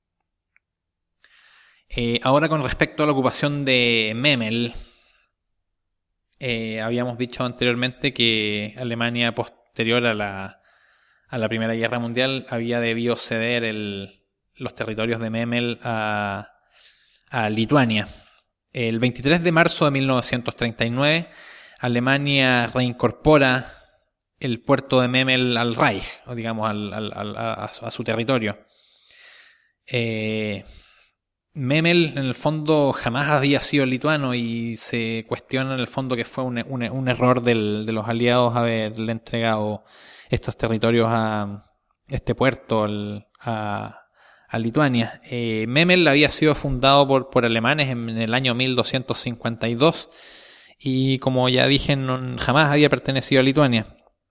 Eh, ahora, con respecto a la ocupación de Memel, Eh, habíamos dicho anteriormente que Alemania, posterior a la, a la Primera Guerra Mundial, había debido ceder el, los territorios de Memel a, a Lituania. El veintitrés de marzo de mil novecientos treinta y nueve, Alemania reincorpora el puerto de Memel al Reich, o digamos al, al, al, a, a su territorio. Eh, Memel en el fondo jamás había sido lituano y se cuestiona en el fondo que fue un, un, un error del, de los aliados haberle entregado estos territorios a este puerto al, a, a Lituania. Eh, Memel había sido fundado por, por alemanes en, en el año mil doscientos cincuenta y dos y, como ya dije, no, jamás había pertenecido a Lituania.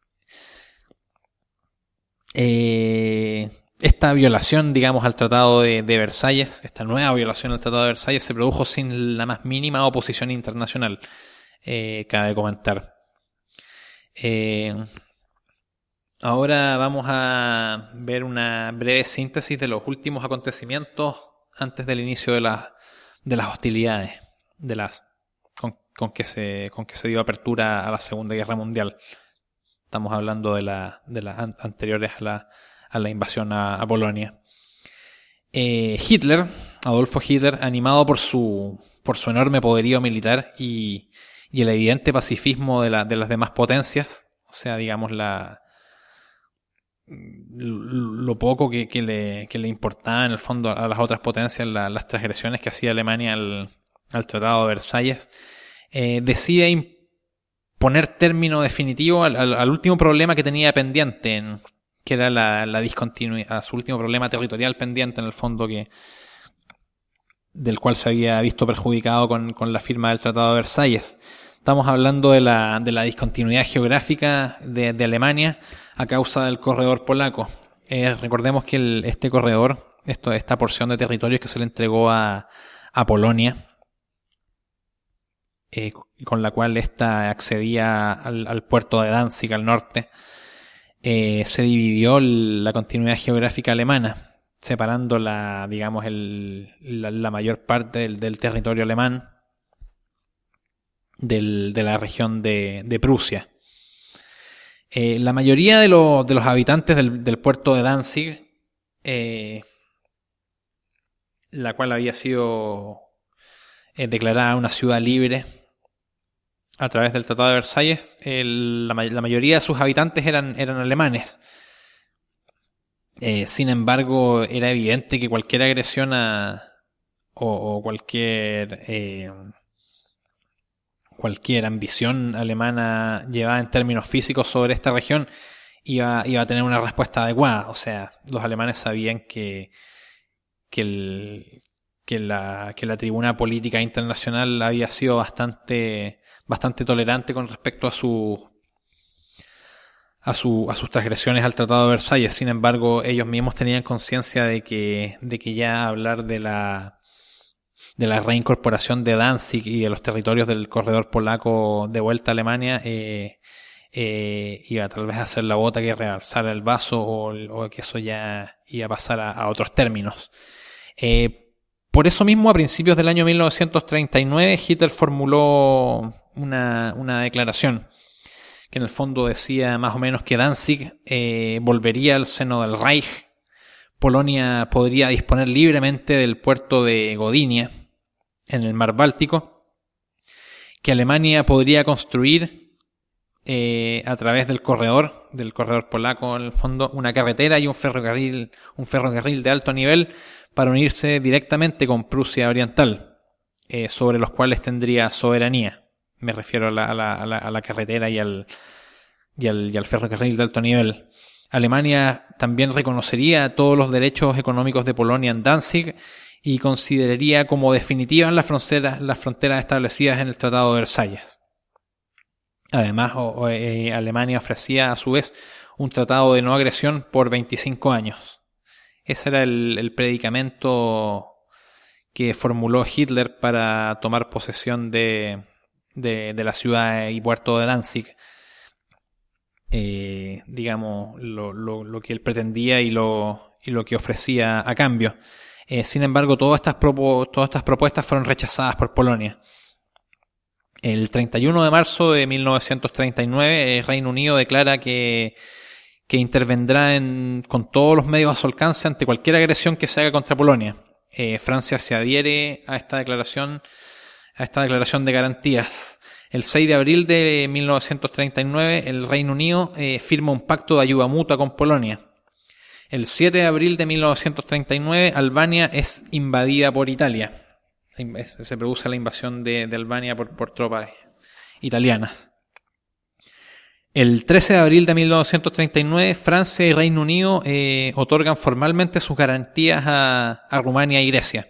Eh... Esta violación, digamos, al Tratado de, de Versalles, esta nueva violación al Tratado de Versalles, se produjo sin la más mínima oposición internacional, eh, cabe comentar. Eh, ahora vamos a ver una breve síntesis de los últimos acontecimientos antes del inicio de, la, de las hostilidades, de las con, con, que se, con que se dio apertura a la Segunda Guerra Mundial. Estamos hablando de las de la anteriores a la a la invasión a, a Polonia. Eh, Hitler, Adolfo Hitler, animado por su, por su enorme poderío militar y, y el evidente pacifismo de, la, de las demás potencias, o sea, digamos, la, lo poco que, que, le, que le importaba en el fondo a las otras potencias la, las transgresiones que hacía Alemania al, al Tratado de Versalles, eh, decide imponer término definitivo al, al, al último problema que tenía pendiente, en, que era la, la discontinuidad, su último problema territorial pendiente en el fondo, que del cual se había visto perjudicado con, con la firma del Tratado de Versalles. Estamos hablando de la, de la discontinuidad geográfica de, de Alemania a causa del corredor polaco. Eh, recordemos que el, este corredor, esto, esta porción de territorios que se le entregó a, a Polonia, eh, con la cual ésta accedía al, al puerto de Danzig al norte, eh, se dividió la continuidad geográfica alemana, separando la, digamos, el, la, la mayor parte del, del territorio alemán Del, de la región de, de Prusia. Eh, la mayoría de, lo, de los habitantes del, del puerto de Danzig, eh, la cual había sido eh, declarada una ciudad libre a través del Tratado de Versalles, el, la, la mayoría de sus habitantes eran, eran alemanes. Eh, sin embargo, era evidente que cualquier agresión a, o, o cualquier... Eh, cualquier ambición alemana llevada en términos físicos sobre esta región iba, iba a tener una respuesta adecuada. O sea, los alemanes sabían que, que, el, que, la, que la tribuna política internacional había sido bastante, bastante tolerante con respecto a, su, a, su, a sus transgresiones al Tratado de Versalles. Sin embargo, ellos mismos tenían conciencia de que, de que ya hablar de la... de la reincorporación de Danzig y de los territorios del corredor polaco de vuelta a Alemania eh, eh, iba tal vez a ser la gota que rebalsara el vaso, o, o que eso ya iba a pasar a, a otros términos. Eh, por eso mismo, a principios del año mil novecientos treinta y nueve, Hitler formuló una, una declaración que en el fondo decía más o menos que Danzig eh, volvería al seno del Reich. Polonia podría disponer libremente del puerto de Gdynia en el mar Báltico, que Alemania podría construir eh, a través del corredor, del corredor polaco en el fondo, una carretera y un ferrocarril, un ferrocarril de alto nivel para unirse directamente con Prusia Oriental, eh, sobre los cuales tendría soberanía. Me refiero a la, a la, a la, a la carretera y al, y, al, y al ferrocarril de alto nivel. Alemania también reconocería todos los derechos económicos de Polonia en Danzig y consideraría como definitivas las fronteras, las fronteras establecidas en el Tratado de Versalles. Además, o, o, eh, Alemania ofrecía a su vez un tratado de no agresión por veinticinco años. Ese era el, el predicamento que formuló Hitler para tomar posesión de, de, de la ciudad y puerto de Danzig. Eh, digamos, lo, lo, lo que él pretendía y lo, y lo que ofrecía a cambio. Eh, sin embargo, todas estas, propo, todas estas propuestas fueron rechazadas por Polonia. El treinta y uno de marzo de mil novecientos treinta y nueve, el Reino Unido declara que, que intervendrá en, con todos los medios a su alcance ante cualquier agresión que se haga contra Polonia. Eh, Francia se adhiere a esta declaración, a esta declaración de garantías. El seis de abril de mil novecientos treinta y nueve, el Reino Unido eh, firma un pacto de ayuda mutua con Polonia. El siete de abril de mil novecientos treinta y nueve, Albania es invadida por Italia. Se produce la invasión de, de Albania por, por tropas italianas. El trece de abril de mil novecientos treinta y nueve, Francia y Reino Unido eh, otorgan formalmente sus garantías a, a Rumania y Grecia.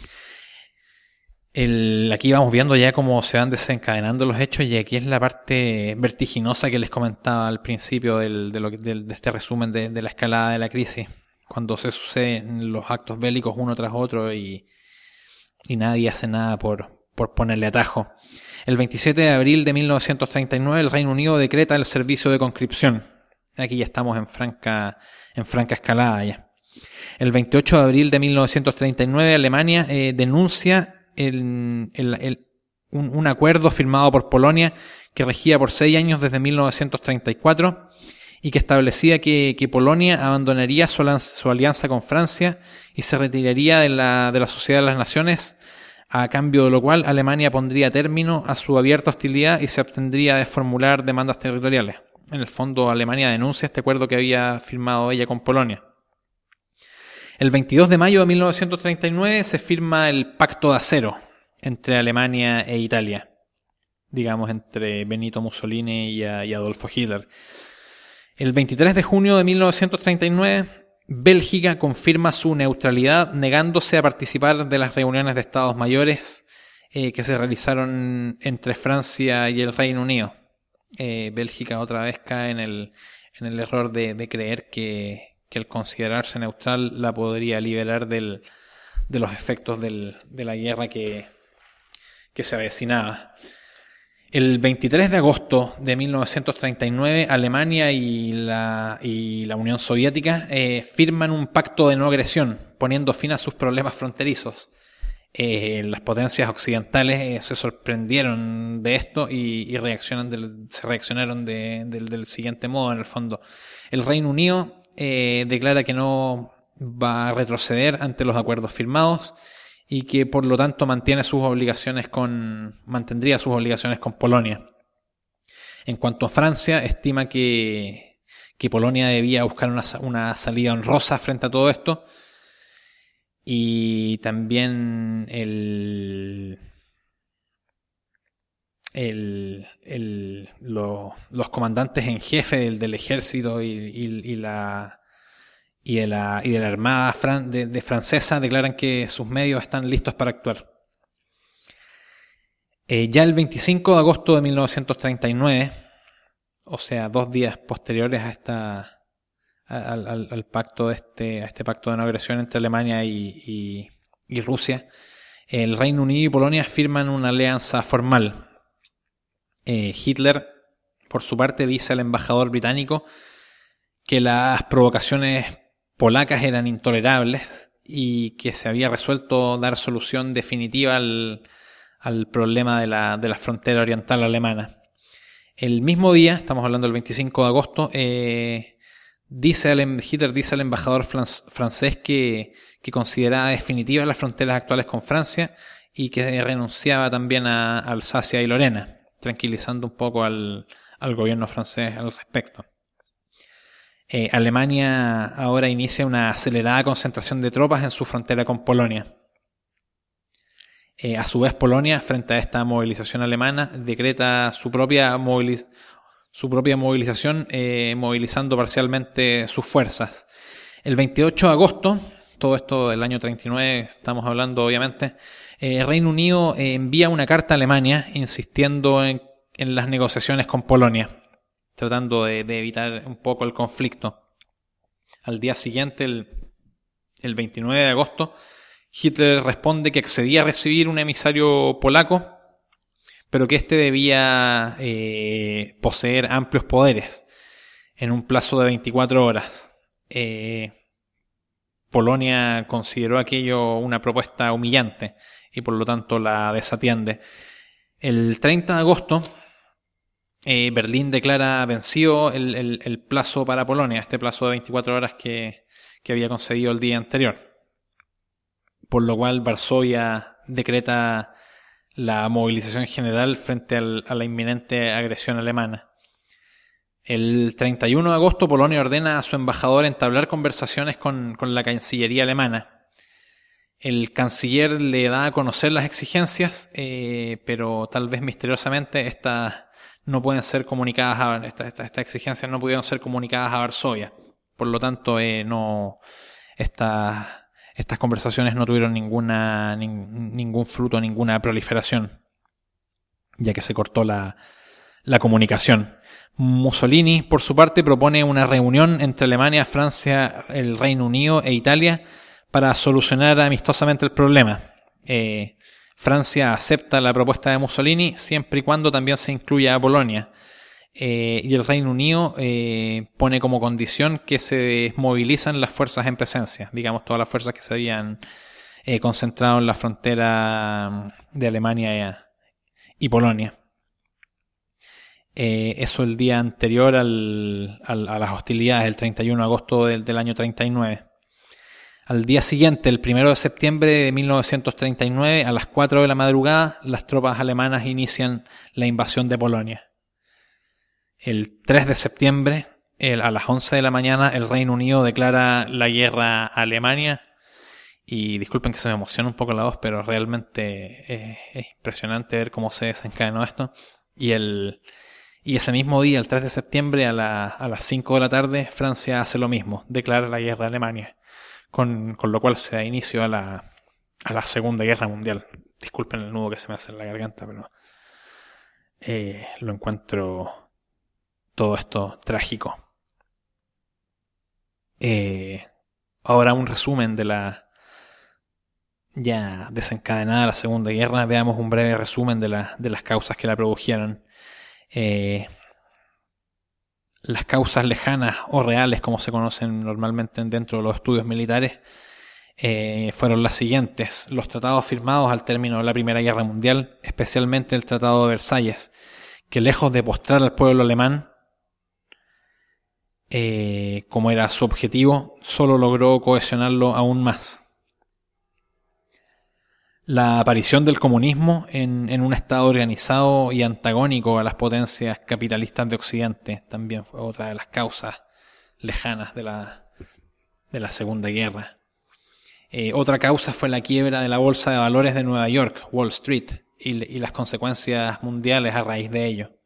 El, aquí vamos viendo ya cómo se van desencadenando los hechos, y aquí es la parte vertiginosa que les comentaba al principio del, de, lo, del, de este resumen de, de la escalada de la crisis, cuando se suceden los actos bélicos uno tras otro y, y nadie hace nada por, por ponerle atajo. El veintisiete de abril de mil novecientos treinta y nueve, el Reino Unido decreta el servicio de conscripción. Aquí ya estamos en franca, en franca escalada ya. El veintiocho de abril de mil novecientos treinta y nueve, Alemania eh, denuncia El, el, el, un, un acuerdo firmado por Polonia que regía por seis años desde mil novecientos treinta y cuatro y que establecía que, que Polonia abandonaría su, su alianza con Francia y se retiraría de la, de la Sociedad de las Naciones, a cambio de lo cual Alemania pondría término a su abierta hostilidad y se abstendría de formular demandas territoriales. en el fondo Alemania denuncia este acuerdo que había firmado ella con Polonia. El veintidós de mayo de mil novecientos treinta y nueve se firma el Pacto de Acero entre Alemania e Italia, digamos entre Benito Mussolini y, a, y Adolfo Hitler. El veintitrés de junio de mil novecientos treinta y nueve, Bélgica confirma su neutralidad negándose a participar de las reuniones de Estados Mayores eh, que se realizaron entre Francia y el Reino Unido. Eh, Bélgica otra vez cae en el, en el error de, de creer que que el considerarse neutral la podría liberar del, de los efectos del, de la guerra que, que se avecinaba. El veintitrés de agosto de mil novecientos treinta y nueve, Alemania y la, y la Unión Soviética eh, firman un pacto de no agresión, poniendo fin a sus problemas fronterizos. Eh, las potencias occidentales eh, se sorprendieron de esto y, y reaccionan del, se reaccionaron de, del, del siguiente modo, en el fondo. El Reino Unido Eh, declara que no va a retroceder ante los acuerdos firmados y que por lo tanto mantiene sus obligaciones con mantendría sus obligaciones con Polonia. En cuanto a Francia, estima que, que Polonia debía buscar una, una salida honrosa frente a todo esto, y también el El, el, lo, los comandantes en jefe del, del ejército y, y, y, la, y, de la, y de la armada fran, de, de francesa declaran que sus medios están listos para actuar. Eh, ya el veinticinco de agosto de mil novecientos treinta y nueve, o sea, dos días posteriores a esta, al, al, al pacto de este, a este pacto de no agresión entre Alemania y, y, y Rusia, el Reino Unido y Polonia firman una alianza formal. Eh, Hitler, por su parte, dice al embajador británico que las provocaciones polacas eran intolerables y que se había resuelto dar solución definitiva al, al problema de la, de la frontera oriental alemana. El mismo día, estamos hablando del veinticinco de agosto, eh, dice al, Hitler dice al embajador francés que, que consideraba definitivas las fronteras actuales con Francia y que renunciaba también a Alsacia y Lorena, tranquilizando un poco al, al gobierno francés al respecto. Eh, Alemania ahora inicia una acelerada concentración de tropas en su frontera con Polonia. Eh, a su vez, Polonia, frente a esta movilización alemana, decreta su propia, moviliz- su propia movilización, eh, movilizando parcialmente sus fuerzas. El veintiocho de agosto, todo esto del año treinta y nueve, estamos hablando obviamente, el eh, Reino Unido eh, envía una carta a Alemania insistiendo en, en las negociaciones con Polonia, tratando de, de evitar un poco el conflicto. Al día siguiente, el, el veintinueve de agosto, Hitler responde que accedía a recibir un emisario polaco, pero que éste debía eh, poseer amplios poderes en un plazo de veinticuatro horas. Eh, Polonia consideró aquello una propuesta humillante y por lo tanto la desatiende. El treinta de agosto, eh, Berlín declara vencido el, el, el plazo para Polonia, este plazo de veinticuatro horas que, que había concedido el día anterior. Por lo cual Varsovia decreta la movilización general frente al, a la inminente agresión alemana. El treinta y uno de agosto, Polonia ordena a su embajador entablar conversaciones con, con la Cancillería alemana. El canciller le da a conocer las exigencias, eh, pero tal vez misteriosamente estas no pueden ser comunicadas a estas esta, esta exigencias no pudieron ser comunicadas a Varsovia. Por lo tanto, eh, no estas estas conversaciones no tuvieron ninguna ning, ningún fruto, ninguna proliferación, ya que se cortó la la comunicación. Mussolini, por su parte, propone una reunión entre Alemania, Francia, el Reino Unido e Italia para solucionar amistosamente el problema. Eh, Francia acepta la propuesta de Mussolini siempre y cuando también se incluya a Polonia. Eh, y el Reino Unido eh, pone como condición que se desmovilizan las fuerzas en presencia, digamos todas las fuerzas que se habían eh, concentrado en la frontera de Alemania y Polonia. Eh, eso el día anterior al, al, a las hostilidades, el treinta y uno de agosto del, del año treinta y nueve. Al día siguiente, el primero de septiembre de mil novecientos treinta y nueve, a las cuatro de la madrugada, las tropas alemanas inician la invasión de Polonia. El tres de septiembre, el, a las once de la mañana, el Reino Unido declara la guerra a Alemania. Y disculpen que se me emociona un poco la voz, pero realmente eh, es impresionante ver cómo se desencadenó esto. Y el y ese mismo día, el tres de septiembre, a, la, a las cinco de la tarde, Francia hace lo mismo, declara la guerra a Alemania, con, con lo cual se da inicio a la, a la Segunda Guerra Mundial. Disculpen el nudo que se me hace en la garganta, pero eh, lo encuentro todo esto trágico. Eh, ahora un resumen de la ya desencadenada la Segunda Guerra. Veamos un breve resumen de, la, de las causas que la produjeron. Eh, las causas lejanas o reales, como se conocen normalmente dentro de los estudios militares, eh, fueron las siguientes. Los tratados firmados al término de la Primera Guerra Mundial, especialmente el Tratado de Versalles, que lejos de postrar al pueblo alemán, eh, como era su objetivo, solo logró cohesionarlo aún más. La aparición del comunismo en, en un estado organizado y antagónico a las potencias capitalistas de Occidente también fue otra de las causas lejanas de la, de la Segunda Guerra. Eh, otra causa fue la quiebra de la Bolsa de Valores de Nueva York, Wall Street, y, y las consecuencias mundiales a raíz de ello.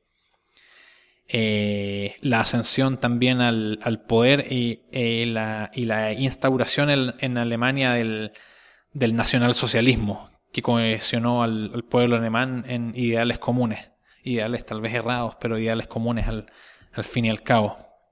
Eh, la ascensión también al, al poder y, eh, la, y la instauración en, en Alemania del del nacionalsocialismo, que cohesionó al, al pueblo alemán en ideales comunes, ideales tal vez errados, pero ideales comunes al, al fin y al cabo.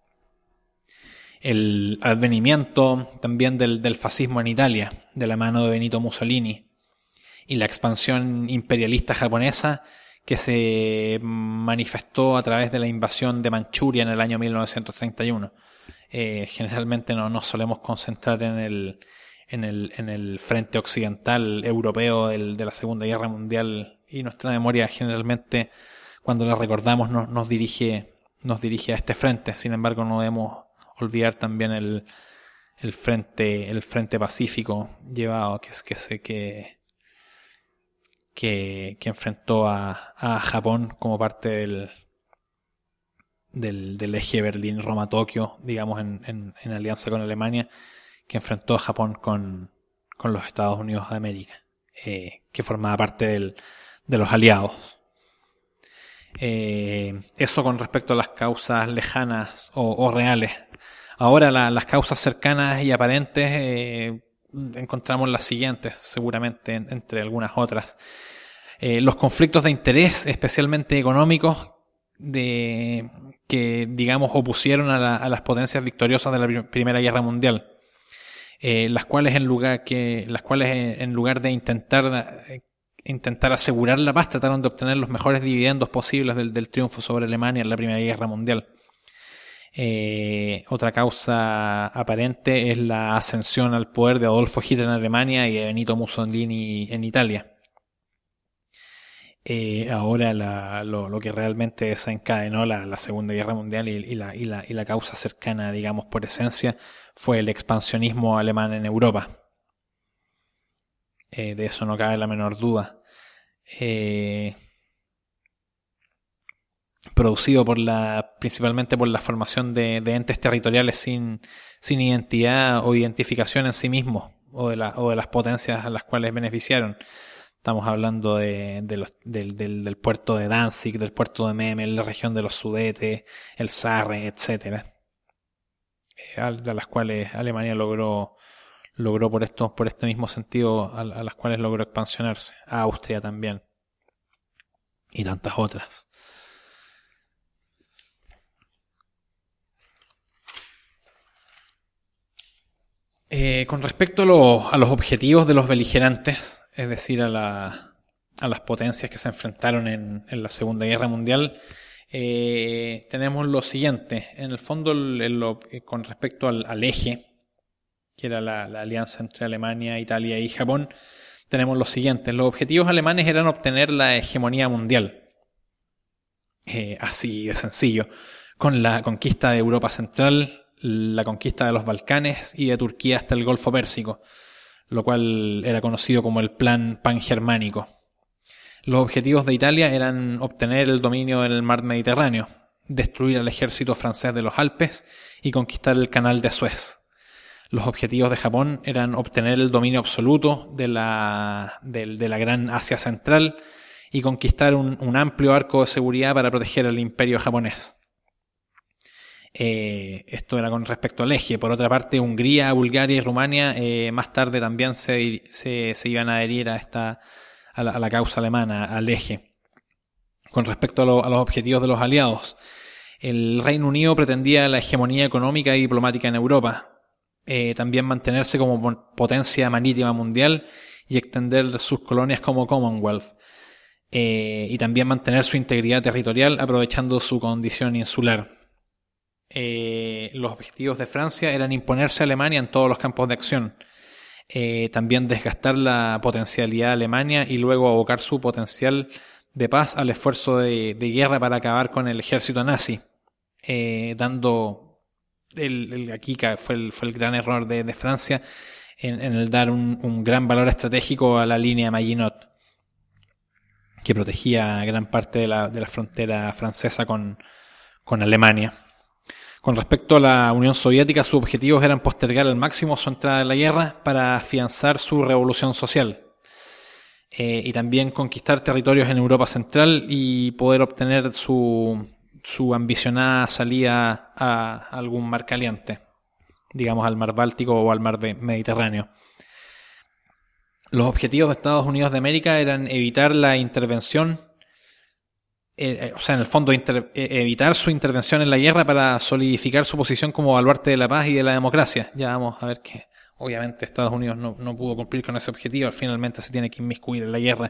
El advenimiento también del, del fascismo en Italia, de la mano de Benito Mussolini, y la expansión imperialista japonesa que se manifestó a través de la invasión de Manchuria en el año mil novecientos treinta y uno. Eh, generalmente no nos solemos concentrar en el En el, en el frente occidental europeo del, de la Segunda Guerra Mundial, y nuestra memoria generalmente, cuando la recordamos, nos, nos dirige nos dirige a este frente. Sin embargo, no debemos olvidar también el, el frente el frente pacífico llevado que es que sé que que, que enfrentó a, a Japón como parte del del, del eje Berlín-Roma-Tokio, digamos, en, en, en alianza con Alemania, que enfrentó a Japón con, con los Estados Unidos de América, eh, que formaba parte del, de los aliados. Eh, eso con respecto a las causas lejanas o, o reales. Ahora la, las causas cercanas y aparentes, eh, encontramos las siguientes, seguramente en, entre algunas otras. Eh, los conflictos de interés, especialmente económicos, de, que digamos opusieron a, la, a las potencias victoriosas de la Primera Guerra Mundial. Eh, las cuales en lugar que las cuales en lugar de intentar eh, intentar asegurar la paz, trataron de obtener los mejores dividendos posibles del, del triunfo sobre Alemania en la Primera Guerra Mundial. Eh, otra causa aparente es la ascensión al poder de Adolfo Hitler en Alemania y de Benito Mussolini en Italia. Eh, ahora la, lo, lo que realmente desencadenó la, la Segunda Guerra Mundial y, y, la, y, la, y la causa cercana, digamos, por esencia, fue el expansionismo alemán en Europa. Eh, de eso no cabe la menor duda. Eh, producido por la, principalmente por la formación de, de entes territoriales sin, sin identidad o identificación en sí mismos, o de, la, o de las potencias a las cuales beneficiaron. Estamos hablando de, de los, del, del, del puerto de Danzig, del puerto de Memel, la región de los Sudetes, el Sarre, etcétera, eh, de las cuales Alemania logró, logró por esto, por este mismo sentido, a, a las cuales logró expansionarse. A Austria también, y tantas otras. Eh, con respecto a, lo, a los objetivos de los beligerantes, es decir, a, la, a las potencias que se enfrentaron en, en la Segunda Guerra Mundial, eh, tenemos lo siguiente. En el fondo, el, el, con respecto al, al eje, que era la, la alianza entre Alemania, Italia y Japón, tenemos lo siguiente. Los objetivos alemanes eran obtener la hegemonía mundial. Eh, así de sencillo. Con la conquista de Europa Central, la conquista de los Balcanes y de Turquía hasta el Golfo Pérsico, lo cual era conocido como el Plan Pangermánico. Los objetivos de Italia eran obtener el dominio del mar Mediterráneo, destruir al ejército francés de los Alpes y conquistar el canal de Suez. Los objetivos de Japón eran obtener el dominio absoluto de la, de, de la gran Asia Central y conquistar un, un amplio arco de seguridad para proteger al imperio japonés. Eh, esto era con respecto al eje. Por otra parte, Hungría, Bulgaria y Rumania eh, más tarde también se, se, se iban a adherir a, esta, a, la, a la causa alemana, al eje. Con respecto a, lo, a los objetivos de los aliados, el Reino Unido pretendía la hegemonía económica y diplomática en Europa, eh, también mantenerse como potencia marítima mundial y extender sus colonias como Commonwealth, eh, y también mantener su integridad territorial aprovechando su condición insular. Eh, los objetivos de Francia eran imponerse a Alemania en todos los campos de acción, eh, también desgastar la potencialidad de Alemania y luego abocar su potencial de paz al esfuerzo de, de guerra para acabar con el ejército nazi, eh, dando el, el, aquí fue el, fue el gran error de, de Francia en, en el dar un, un gran valor estratégico a la línea Maginot, que protegía gran parte de la, de la frontera francesa con, con Alemania. Con respecto a la Unión Soviética, sus objetivos eran postergar al máximo su entrada en la guerra para afianzar su revolución social, eh, y también conquistar territorios en Europa Central y poder obtener su, su ambicionada salida a algún mar caliente, digamos al mar Báltico o al mar Mediterráneo. Los objetivos de Estados Unidos de América eran evitar la intervención Eh, o sea, en el fondo inter- evitar su intervención en la guerra para solidificar su posición como baluarte de la paz y de la democracia. Ya vamos a ver que obviamente Estados Unidos no, no pudo cumplir con ese objetivo, finalmente se tiene que inmiscuir en la guerra.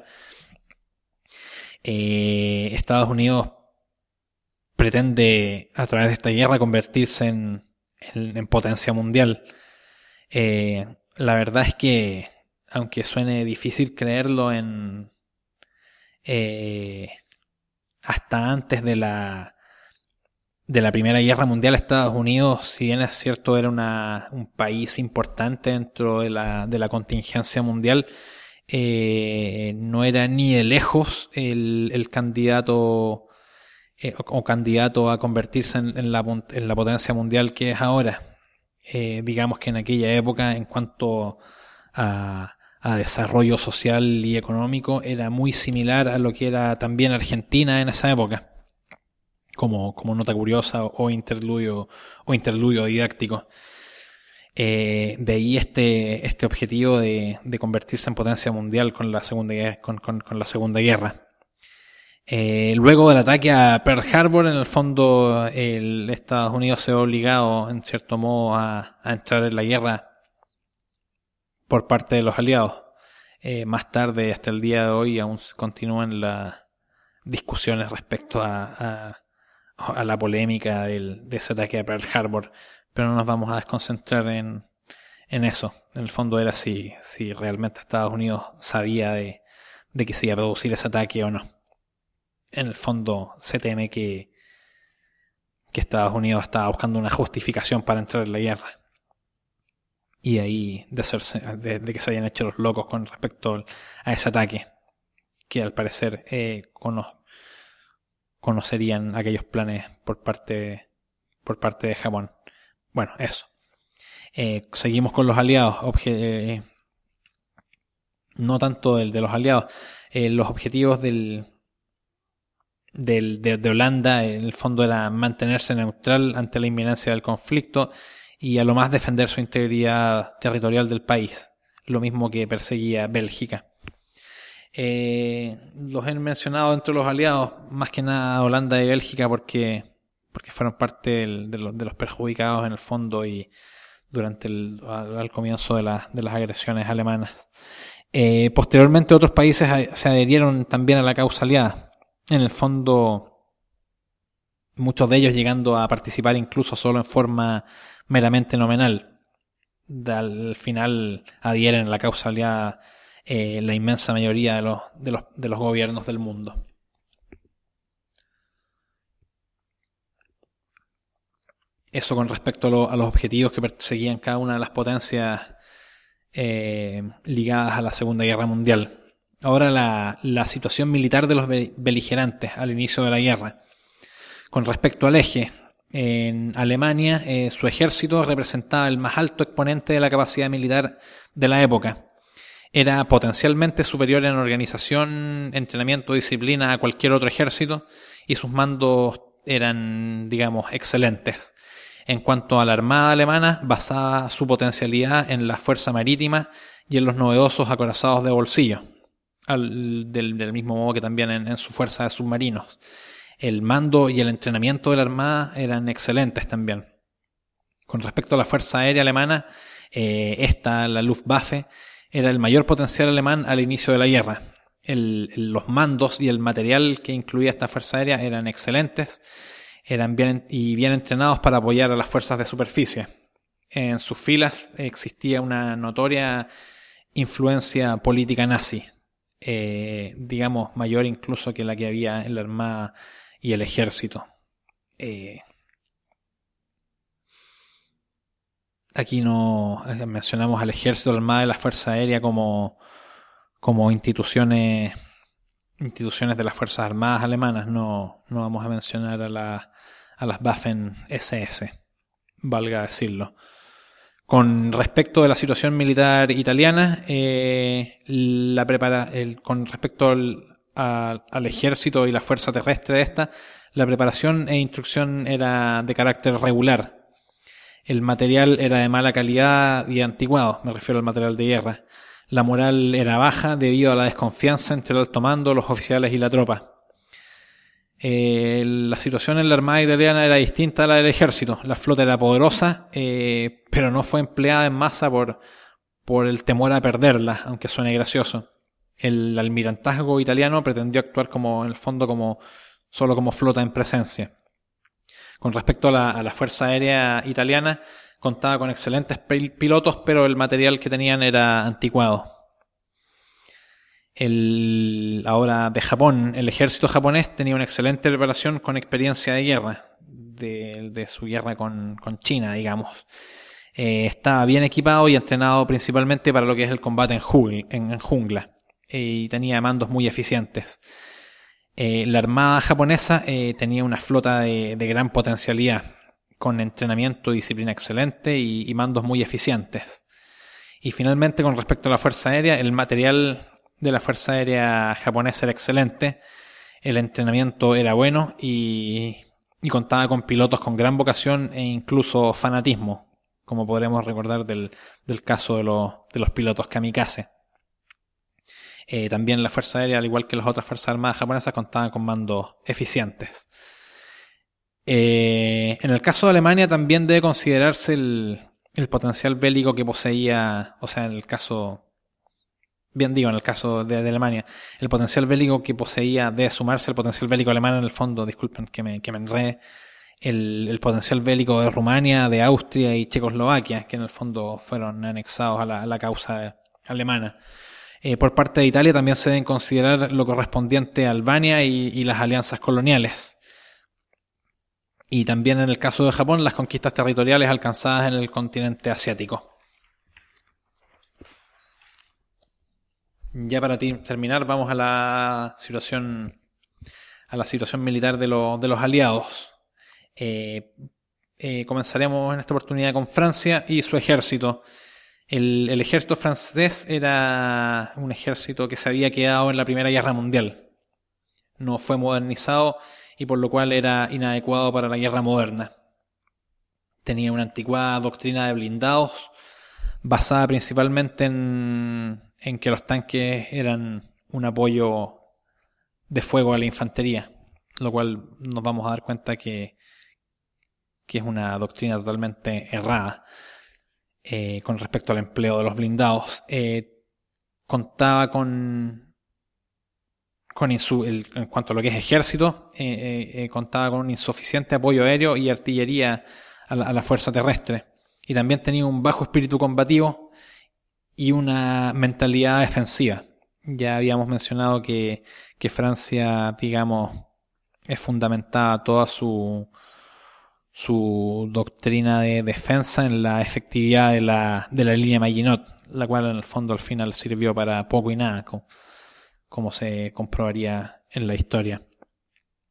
Eh, Estados Unidos pretende a través de esta guerra convertirse en, en, en potencia mundial. Eh, la verdad es que, aunque suene difícil creerlo, en... Eh, hasta antes de la de la Primera Guerra Mundial, Estados Unidos, si bien es cierto, era una, un país importante dentro de la, de la contingencia mundial, eh, no era ni de lejos el, el candidato eh, o, o candidato a convertirse en, en, la, en la potencia mundial que es ahora. Eh, digamos que en aquella época, en cuanto a a desarrollo social y económico, era muy similar a lo que era también Argentina en esa época, como, como nota curiosa o, o interludio o interludio didáctico. Eh, de ahí este, este objetivo de, de convertirse en potencia mundial con la Segunda, con, con, con la segunda Guerra. Eh, luego del ataque a Pearl Harbor, en el fondo, el Estados Unidos se ve obligado, en cierto modo, a, a entrar en la guerra por parte de los aliados. Eh, más tarde, hasta el día de hoy, aún continúan las discusiones respecto a, a, a la polémica del, de ese ataque a Pearl Harbor, pero no nos vamos a desconcentrar en, en eso. En el fondo era si, si realmente Estados Unidos sabía de, de que se iba a producir ese ataque o no. En el fondo se teme que, que Estados Unidos estaba buscando una justificación para entrar en la guerra. Y ahí de, hacerse, de, de que se hayan hecho los locos con respecto a ese ataque, que al parecer eh, cono, conocerían aquellos planes por parte, por parte de Japón. Bueno, eso. Eh, seguimos con los aliados. Obje, eh, no tanto el de los aliados. Eh, los objetivos del, del, de, de Holanda, en el fondo, era mantenerse neutral ante la inminencia del conflicto y a lo más defender su integridad territorial del país, lo mismo que perseguía Bélgica. Eh, los he mencionado entre los aliados, más que nada Holanda y Bélgica, porque, porque fueron parte del, de, los, de los perjudicados en el fondo y durante el al, al comienzo de, la, de las agresiones alemanas. Eh, posteriormente otros países a, se adherieron también a la causa aliada. En el fondo, muchos de ellos llegando a participar incluso solo en forma meramente nominal. Al final adhieren a la causa aliada eh, la inmensa mayoría de los, de, los, de los gobiernos del mundo. Eso con respecto a, lo, a los objetivos que perseguían cada una de las potencias eh, ligadas a la Segunda Guerra Mundial. Ahora la, la situación militar de los beligerantes al inicio de la guerra. Con respecto al eje, en Alemania eh, su ejército representaba el más alto exponente de la capacidad militar de la época. Era potencialmente superior en organización, entrenamiento, disciplina a cualquier otro ejército y sus mandos eran, digamos, excelentes. En cuanto a la armada alemana, basaba su potencialidad en la fuerza marítima y en los novedosos acorazados de bolsillo, al, del, del mismo modo que también en, en su fuerza de submarinos. El mando y el entrenamiento de la armada eran excelentes también. Con respecto a la fuerza aérea alemana, eh, esta, la Luftwaffe, era el mayor potencial alemán al inicio de la guerra. El, el, los mandos y el material que incluía esta fuerza aérea eran excelentes, eran bien y bien entrenados para apoyar a las fuerzas de superficie. En sus filas existía una notoria influencia política nazi, eh, digamos mayor incluso que la que había en la armada y el ejército. Eh, aquí no mencionamos al ejército, la armada y la fuerza aérea como, como instituciones, instituciones de las fuerzas armadas alemanas. No, no vamos a mencionar a, la, a las Waffen ese ese, valga decirlo. Con respecto de la situación militar italiana, eh, la prepara, el, con respecto al, a, al ejército y la fuerza terrestre de esta, la preparación e instrucción era de carácter regular. El material era de mala calidad y anticuado, me refiero al material de guerra. La moral era baja debido a la desconfianza entre el alto mando, los oficiales y la tropa. Eh, la situación en la armada italiana era distinta a la del ejército. La flota era poderosa, eh, pero no fue empleada en masa por, por el temor a perderla, aunque suene gracioso. El almirantazgo italiano pretendió actuar como, en el fondo, como solo como flota en presencia. Con respecto a la, a la Fuerza Aérea Italiana, contaba con excelentes pilotos, pero el material que tenían era anticuado. El, ahora de Japón, el ejército japonés tenía una excelente preparación con experiencia de guerra, de, de su guerra con, con China, digamos. Eh, estaba bien equipado y entrenado principalmente para lo que es el combate en, jungla, en, en jungla eh, y tenía mandos muy eficientes. Eh, la armada japonesa eh, tenía una flota de, de gran potencialidad, con entrenamiento y disciplina excelente y, y mandos muy eficientes. Y finalmente, con respecto a la Fuerza Aérea, el material de la Fuerza Aérea japonesa era excelente, el entrenamiento era bueno y, y contaba con pilotos con gran vocación e incluso fanatismo, como podremos recordar del, del caso de los, de los pilotos kamikaze. Eh, también la Fuerza Aérea, al igual que las otras Fuerzas Armadas japonesas, contaban con mandos eficientes. Eh, en el caso de Alemania también debe considerarse el, el potencial bélico que poseía, o sea, en el caso... Bien digo, en el caso de, de Alemania, el potencial bélico que poseía debe sumarse al potencial bélico alemán en el fondo, disculpen que me, que me enredé, el, el potencial bélico de Rumania, de Austria y Checoslovaquia, que en el fondo fueron anexados a la, a la causa alemana. Eh, por parte de Italia también se deben considerar lo correspondiente a Albania y, y las alianzas coloniales. Y también en el caso de Japón, las conquistas territoriales alcanzadas en el continente asiático. Ya para ti, terminar, vamos a la situación a la situación militar de, lo, de los aliados. Eh, eh, comenzaremos en esta oportunidad con Francia y su ejército. El, el ejército francés era un ejército que se había quedado en la Primera Guerra Mundial. No fue modernizado y por lo cual era inadecuado para la guerra moderna. Tenía una anticuada doctrina de blindados, basada principalmente en, en que los tanques eran un apoyo de fuego a la infantería, lo cual nos vamos a dar cuenta que, que es una doctrina totalmente errada eh, con respecto al empleo de los blindados. Eh, contaba con, con insu, el, en cuanto a lo que es ejército, eh, eh, eh, contaba con un insuficiente apoyo aéreo y artillería a la, a la fuerza terrestre, y también tenía un bajo espíritu combativo y una mentalidad defensiva. Ya habíamos mencionado que, que Francia, digamos, es fundamentada toda su, su doctrina de defensa en la efectividad de la, de la línea Maginot, la cual en el fondo al final sirvió para poco y nada, como, como se comprobaría en la historia.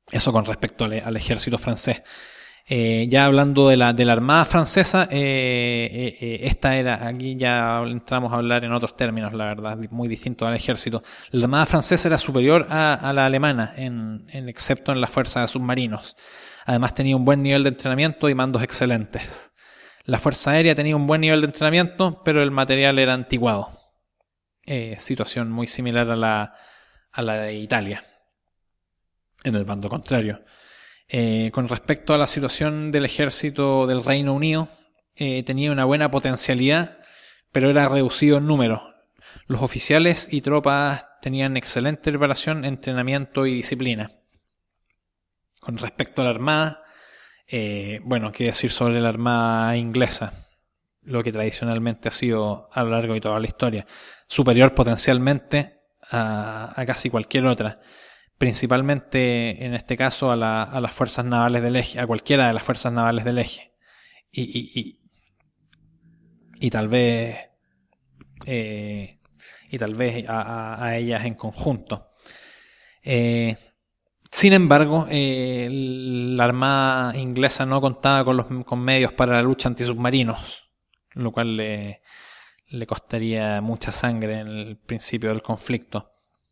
Eso con respecto al, al ejército francés. Eh, ya hablando de la, de la Armada francesa, eh, eh, eh, esta era, aquí ya entramos a hablar en otros términos, la verdad, muy distinto al ejército. La Armada francesa era superior a, a la alemana, en, en, excepto en la fuerza de submarinos. Además tenía un buen nivel de entrenamiento y mandos excelentes. La Fuerza Aérea tenía un buen nivel de entrenamiento, pero el material era anticuado. Eh, situación muy similar a la, a la de Italia, en el bando contrario. Eh, con respecto a la situación del ejército del Reino Unido, eh, tenía una buena potencialidad, pero era reducido en número. Los oficiales y tropas tenían excelente preparación, entrenamiento y disciplina. Con respecto a la Armada, eh, bueno, qué decir sobre la Armada inglesa, lo que tradicionalmente ha sido a lo largo de toda la historia, superior potencialmente a, a casi cualquier otra. Principalmente en este caso a, la, a las fuerzas navales del eje, a cualquiera de las fuerzas navales del eje, y, y, y, y tal vez eh, y tal vez a, a, a ellas en conjunto. Eh, sin embargo, eh, la Armada inglesa no contaba con los con medios para la lucha antisubmarinos, lo cual le, le costaría mucha sangre en el principio del conflicto.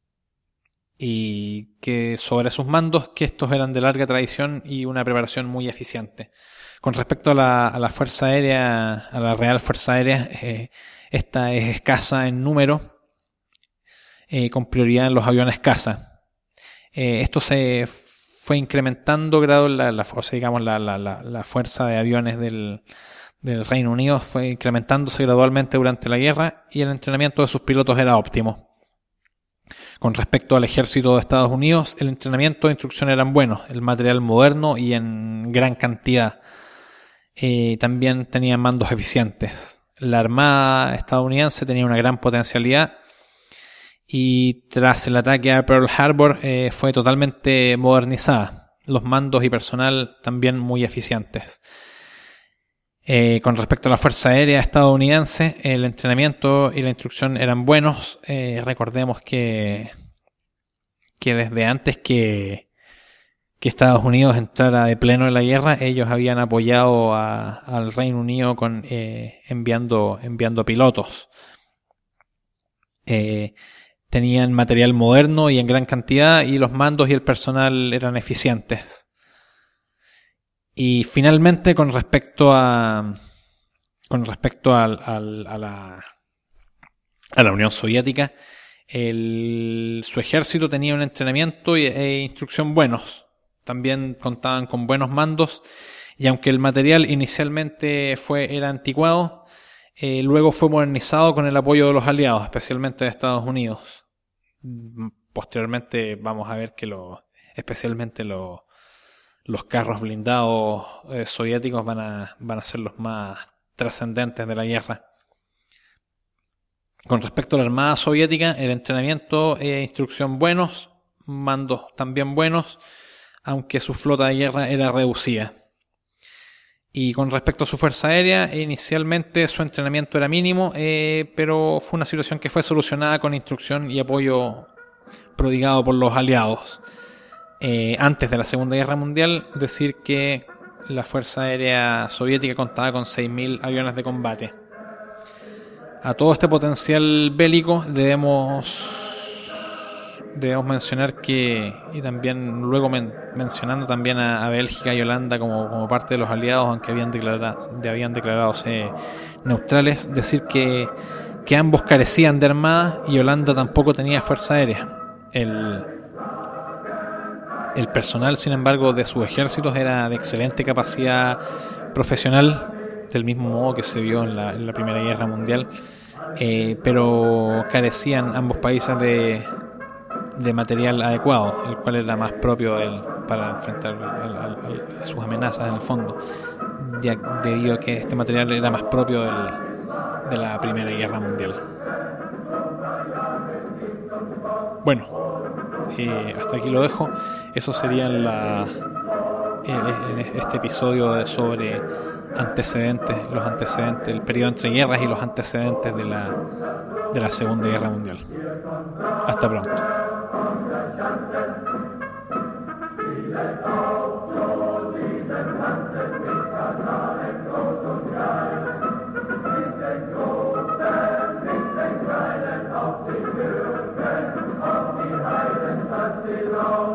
Y que sobre sus mandos, que estos eran de larga tradición y una preparación muy eficiente. Con respecto a la, a la Fuerza Aérea, a la Real Fuerza Aérea, eh, esta es escasa en número, eh, con prioridad en los aviones caza. Eh, esto se fue incrementando grado la, la fuerza, digamos, la, la, la, la fuerza de aviones del, del Reino Unido fue incrementándose gradualmente durante la guerra y el entrenamiento de sus pilotos era óptimo. Con respecto al ejército de Estados Unidos, el entrenamiento e instrucción eran buenos, el material moderno y en gran cantidad. Eh, también tenían mandos eficientes. La Armada estadounidense tenía una gran potencialidad y tras el ataque a Pearl Harbor eh, fue totalmente modernizada. Los mandos y personal también muy eficientes. Eh, con respecto a la Fuerza Aérea estadounidense, el entrenamiento y la instrucción eran buenos. Eh, recordemos que, que desde antes que, que Estados Unidos entrara de pleno en la guerra, ellos habían apoyado a, al Reino Unido con eh, enviando, enviando pilotos. Eh, tenían material moderno y en gran cantidad y los mandos y el personal eran eficientes. Y finalmente, con respecto a con respecto al, al, a la a la Unión Soviética, el, su ejército tenía un entrenamiento e, e instrucción buenos. También contaban con buenos mandos y aunque el material inicialmente fue era anticuado, eh, luego fue modernizado con el apoyo de los aliados, especialmente de Estados Unidos. Posteriormente vamos a ver que lo, especialmente los Los carros blindados eh, soviéticos van a, van a ser los más trascendentes de la guerra. Con respecto a la Armada soviética, el entrenamiento e instrucción buenos, mandos también buenos, aunque su flota de guerra era reducida. Y con respecto a su Fuerza Aérea, inicialmente su entrenamiento era mínimo, eh, pero fue una situación que fue solucionada con instrucción y apoyo prodigado por los aliados. Eh, antes de la Segunda Guerra Mundial, decir que la Fuerza Aérea Soviética contaba con seis mil aviones de combate. A todo este potencial bélico debemos, debemos mencionar que, y también luego men, mencionando también a, a Bélgica y Holanda como, como parte de los aliados, aunque habían declarado, habían declarado eh, neutrales, decir que, que ambos carecían de armada y Holanda tampoco tenía Fuerza Aérea. El El personal, sin embargo, de sus ejércitos era de excelente capacidad profesional, del mismo modo que se vio en la, en la Primera Guerra Mundial, eh, pero carecían ambos países de, de material adecuado, el cual era más propio del, para enfrentar al, al, a sus amenazas en el fondo, ya, debido a que este material era más propio del, de la Primera Guerra Mundial. Bueno, Eh, hasta aquí lo dejo. Eso sería la, eh, este episodio de, sobre antecedentes, los antecedentes, el periodo entre guerras y los antecedentes de la, de la Segunda Guerra Mundial. Hasta pronto. Israel.